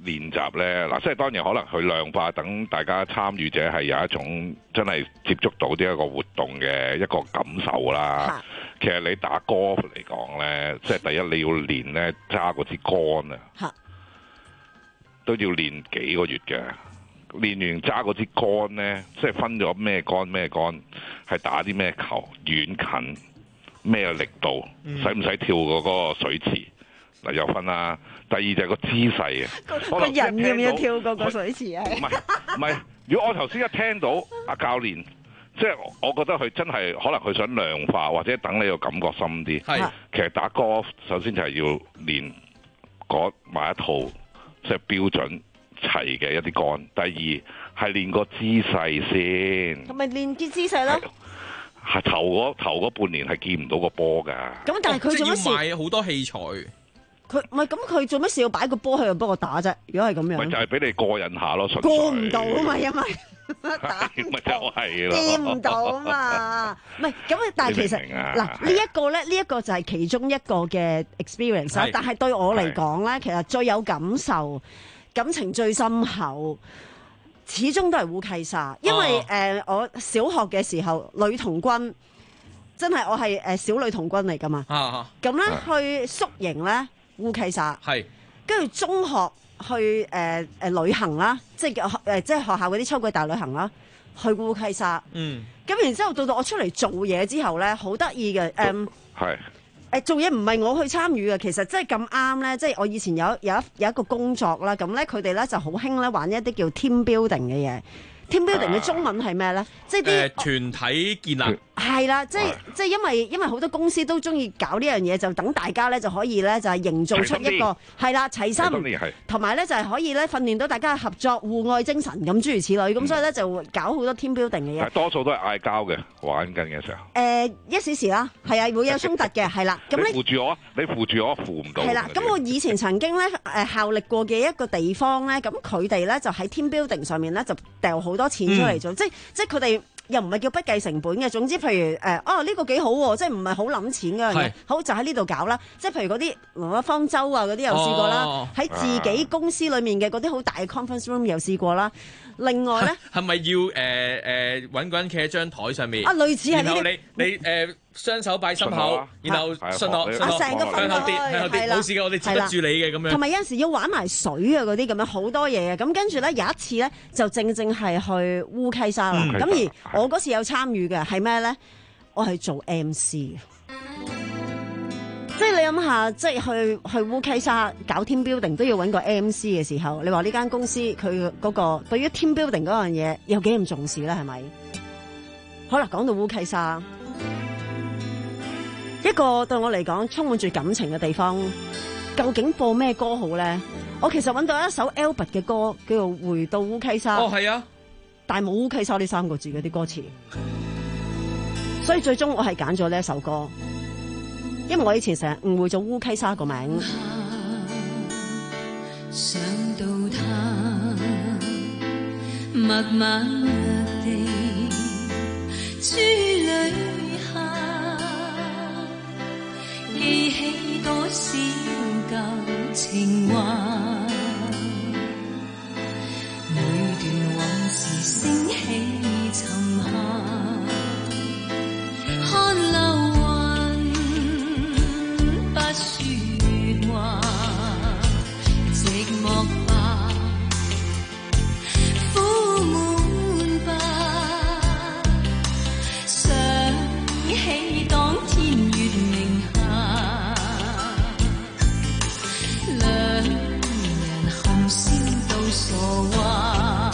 練習咧？嗱，即係當然可能佢量化，等大家參與者係有一種真係接觸到呢一個活動嘅一個感受啦。其實你打 golf 嚟講咧，即係第一你要練咧揸嗰支桿啊，都要練幾個月嘅。練完揸嗰支桿咧，即係分咗咩桿咩桿，係打啲咩球，遠近咩力度，使唔使跳過嗰個水池？嗱，有分啦。第二就係個姿勢啊， 個人要唔要跳過個水池啊？ 唔係唔係，如果我頭先一聽到阿教練，即係我覺得佢真係可能佢想量化，或者等你個感覺深啲。係，其實打 golf 首先就係要練嗰買一套即係標準齊嘅一啲桿。第二係練個姿勢先。 係咪練啲姿勢咯？ 係頭嗰頭嗰半年係見唔到個波㗎。 咁但係佢做乜事？ 要買好多器材。 佢唔係咁，佢做乜事要擺個波喺度幫我打啫？如果係咁樣， 咪就係俾你過癮下咯，純粹過唔到啊嘛，因為打咪就係咯， 見唔到啊嘛。唔係咁，但係其實嗱呢一個咧，呢一個就係其中一個嘅 experience 啦。但係對我嚟講咧，其實最有感受、感情最深厚，始終都係烏溪沙，因為誒、哦呃、我小學嘅時候女童軍真係我係誒小女童軍嚟㗎嘛。咁咧、啊、去宿營咧。烏溪沙，係跟住中學去誒誒、呃呃、旅行啦，即係誒、呃、即係學校嗰啲秋季大旅行啦，去烏溪沙。嗯，咁然之後到到我出嚟做嘢之後咧，好得意嘅誒，係誒做嘢唔係我去參與嘅，其實真係咁啱咧，即係我以前有有一有一個工作啦，咁咧佢哋咧就好興咧玩一啲叫 team building 嘅嘢。team building 嘅中文係咩咧？即係啲團體建立。 係啦，即係即係因為因為好多公司都中意搞呢樣嘢，就等大家咧就可以咧就係營造出一個係啦齊心，同埋咧就係可以咧訓練到大家合作互愛精神咁諸如此類，咁、嗯、所以咧就搞好多 team building 嘅嘢。 多數都係嗌交嘅，玩緊嘅時候。誒、 呃、一時時啦，係啊會有衝突嘅，係啦。咁你扶住我，你扶住我，扶唔到。 係啦，咁我以前曾經咧誒效力過嘅一個地方咧，咁佢哋咧就喺 team building 上面咧就掉好多錢出嚟做，嗯、即係即係佢哋。又唔係叫不計成本嘅，總之譬如誒，哦呢個幾好喎，即係唔係好諗錢嗰樣嘢，好就喺呢度搞啦。即係譬如嗰啲攞方舟啊嗰啲又試過啦，喺、哦、自己公司裡面嘅嗰啲好大嘅 conference room 又試過啦。另外咧，係咪要誒誒揾個人企喺張台上面？啊，類似係呢啲。然後你你誒雙手擺心口，然後順落順落向後跌向後跌，冇事嘅，我哋接得住你嘅咁樣。同埋有陣時要玩埋水啊嗰啲咁樣好多嘢嘅。咁跟住咧有一次咧就正正係去烏溪沙啦。咁、嗯、而我嗰時有參與嘅係咩咧？我係做 M C 嘅。即係你諗下，即係去去烏溪沙搞 team building 都要揾個 M C 嘅時候，你話呢間公司佢嗰個對於 team building 嗰樣嘢有幾咁重視咧？係咪？好啦，講到烏溪沙，一個對我嚟講充滿住感情嘅地方，究竟播咩歌好咧？我其實揾到一首 Albert 嘅歌，叫做《回到烏溪沙》。哦，係啊，但係冇烏溪沙呢三個字嘅啲歌詞，所以最終我係揀咗呢一首歌。因為我以前成日誤會咗烏溪沙個名。想到他默默地珠淚下，記起多少舊情話，每段往事升起沉下，看流說話寂寞吧，苦悶吧，想起當天月明下，兩人含笑到傻話。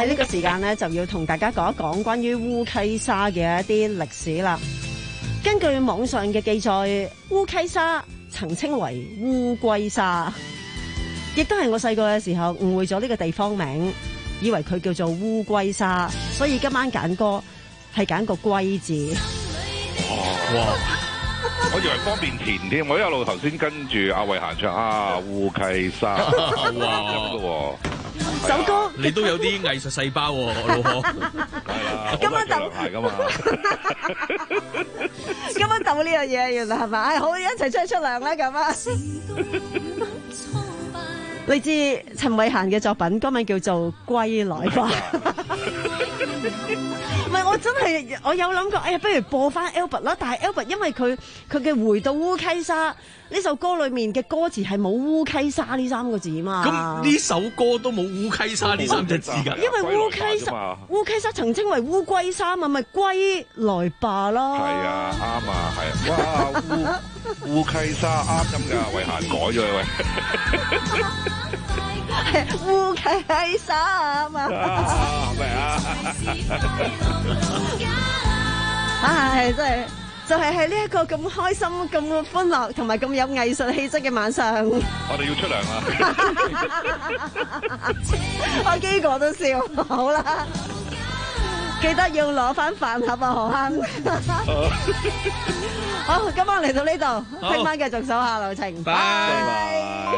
喺呢個時間咧，就要同大家講一講關於烏溪沙嘅一啲歷史啦。根據網上嘅記載，烏溪沙曾稱為烏龜沙，亦都係我細個嘅時候誤會咗呢個地方名，以為佢叫做烏龜沙，所以今晚揀歌係揀個龜字。 哇！我以為方便填添，我一路頭先跟住阿慧嫻唱啊烏溪沙，哇！ 首歌你都有啲藝術細胞喎，老婆。 係啦， 今晚鬥係噶嘛。 今晚鬥呢樣嘢，原來係咪？唉，好，一齊出去出糧啦咁啊！嚟自陳慧嫻嘅作品，歌名叫做《歸來吧》。唔係，我真係我有諗過，哎呀，不如播翻 Albert 啦。但係 Albert 因為佢佢嘅回到烏溪沙呢首歌裏面嘅歌詞係冇烏溪沙呢三個字嘛。 咁呢首歌都冇烏溪沙呢三隻字㗎。 因為烏溪沙烏溪沙曾稱為烏龜沙嘛，咪歸來吧咯。 係啊，啱啊，係啊，哇烏烏溪沙啱音㗎，慧嫻改咗喂。 係烏溪沙啊嘛， 係咪啊？ 啊，係真係，就係喺呢一個咁開心、咁歡樂同埋咁有藝術氣質嘅晚上， 我哋要出糧啦！ 我幾個都笑，好啦，記得要攞翻飯盒啊，何坑。好，今晚嚟到呢度，聽晚繼續手下留情，拜拜。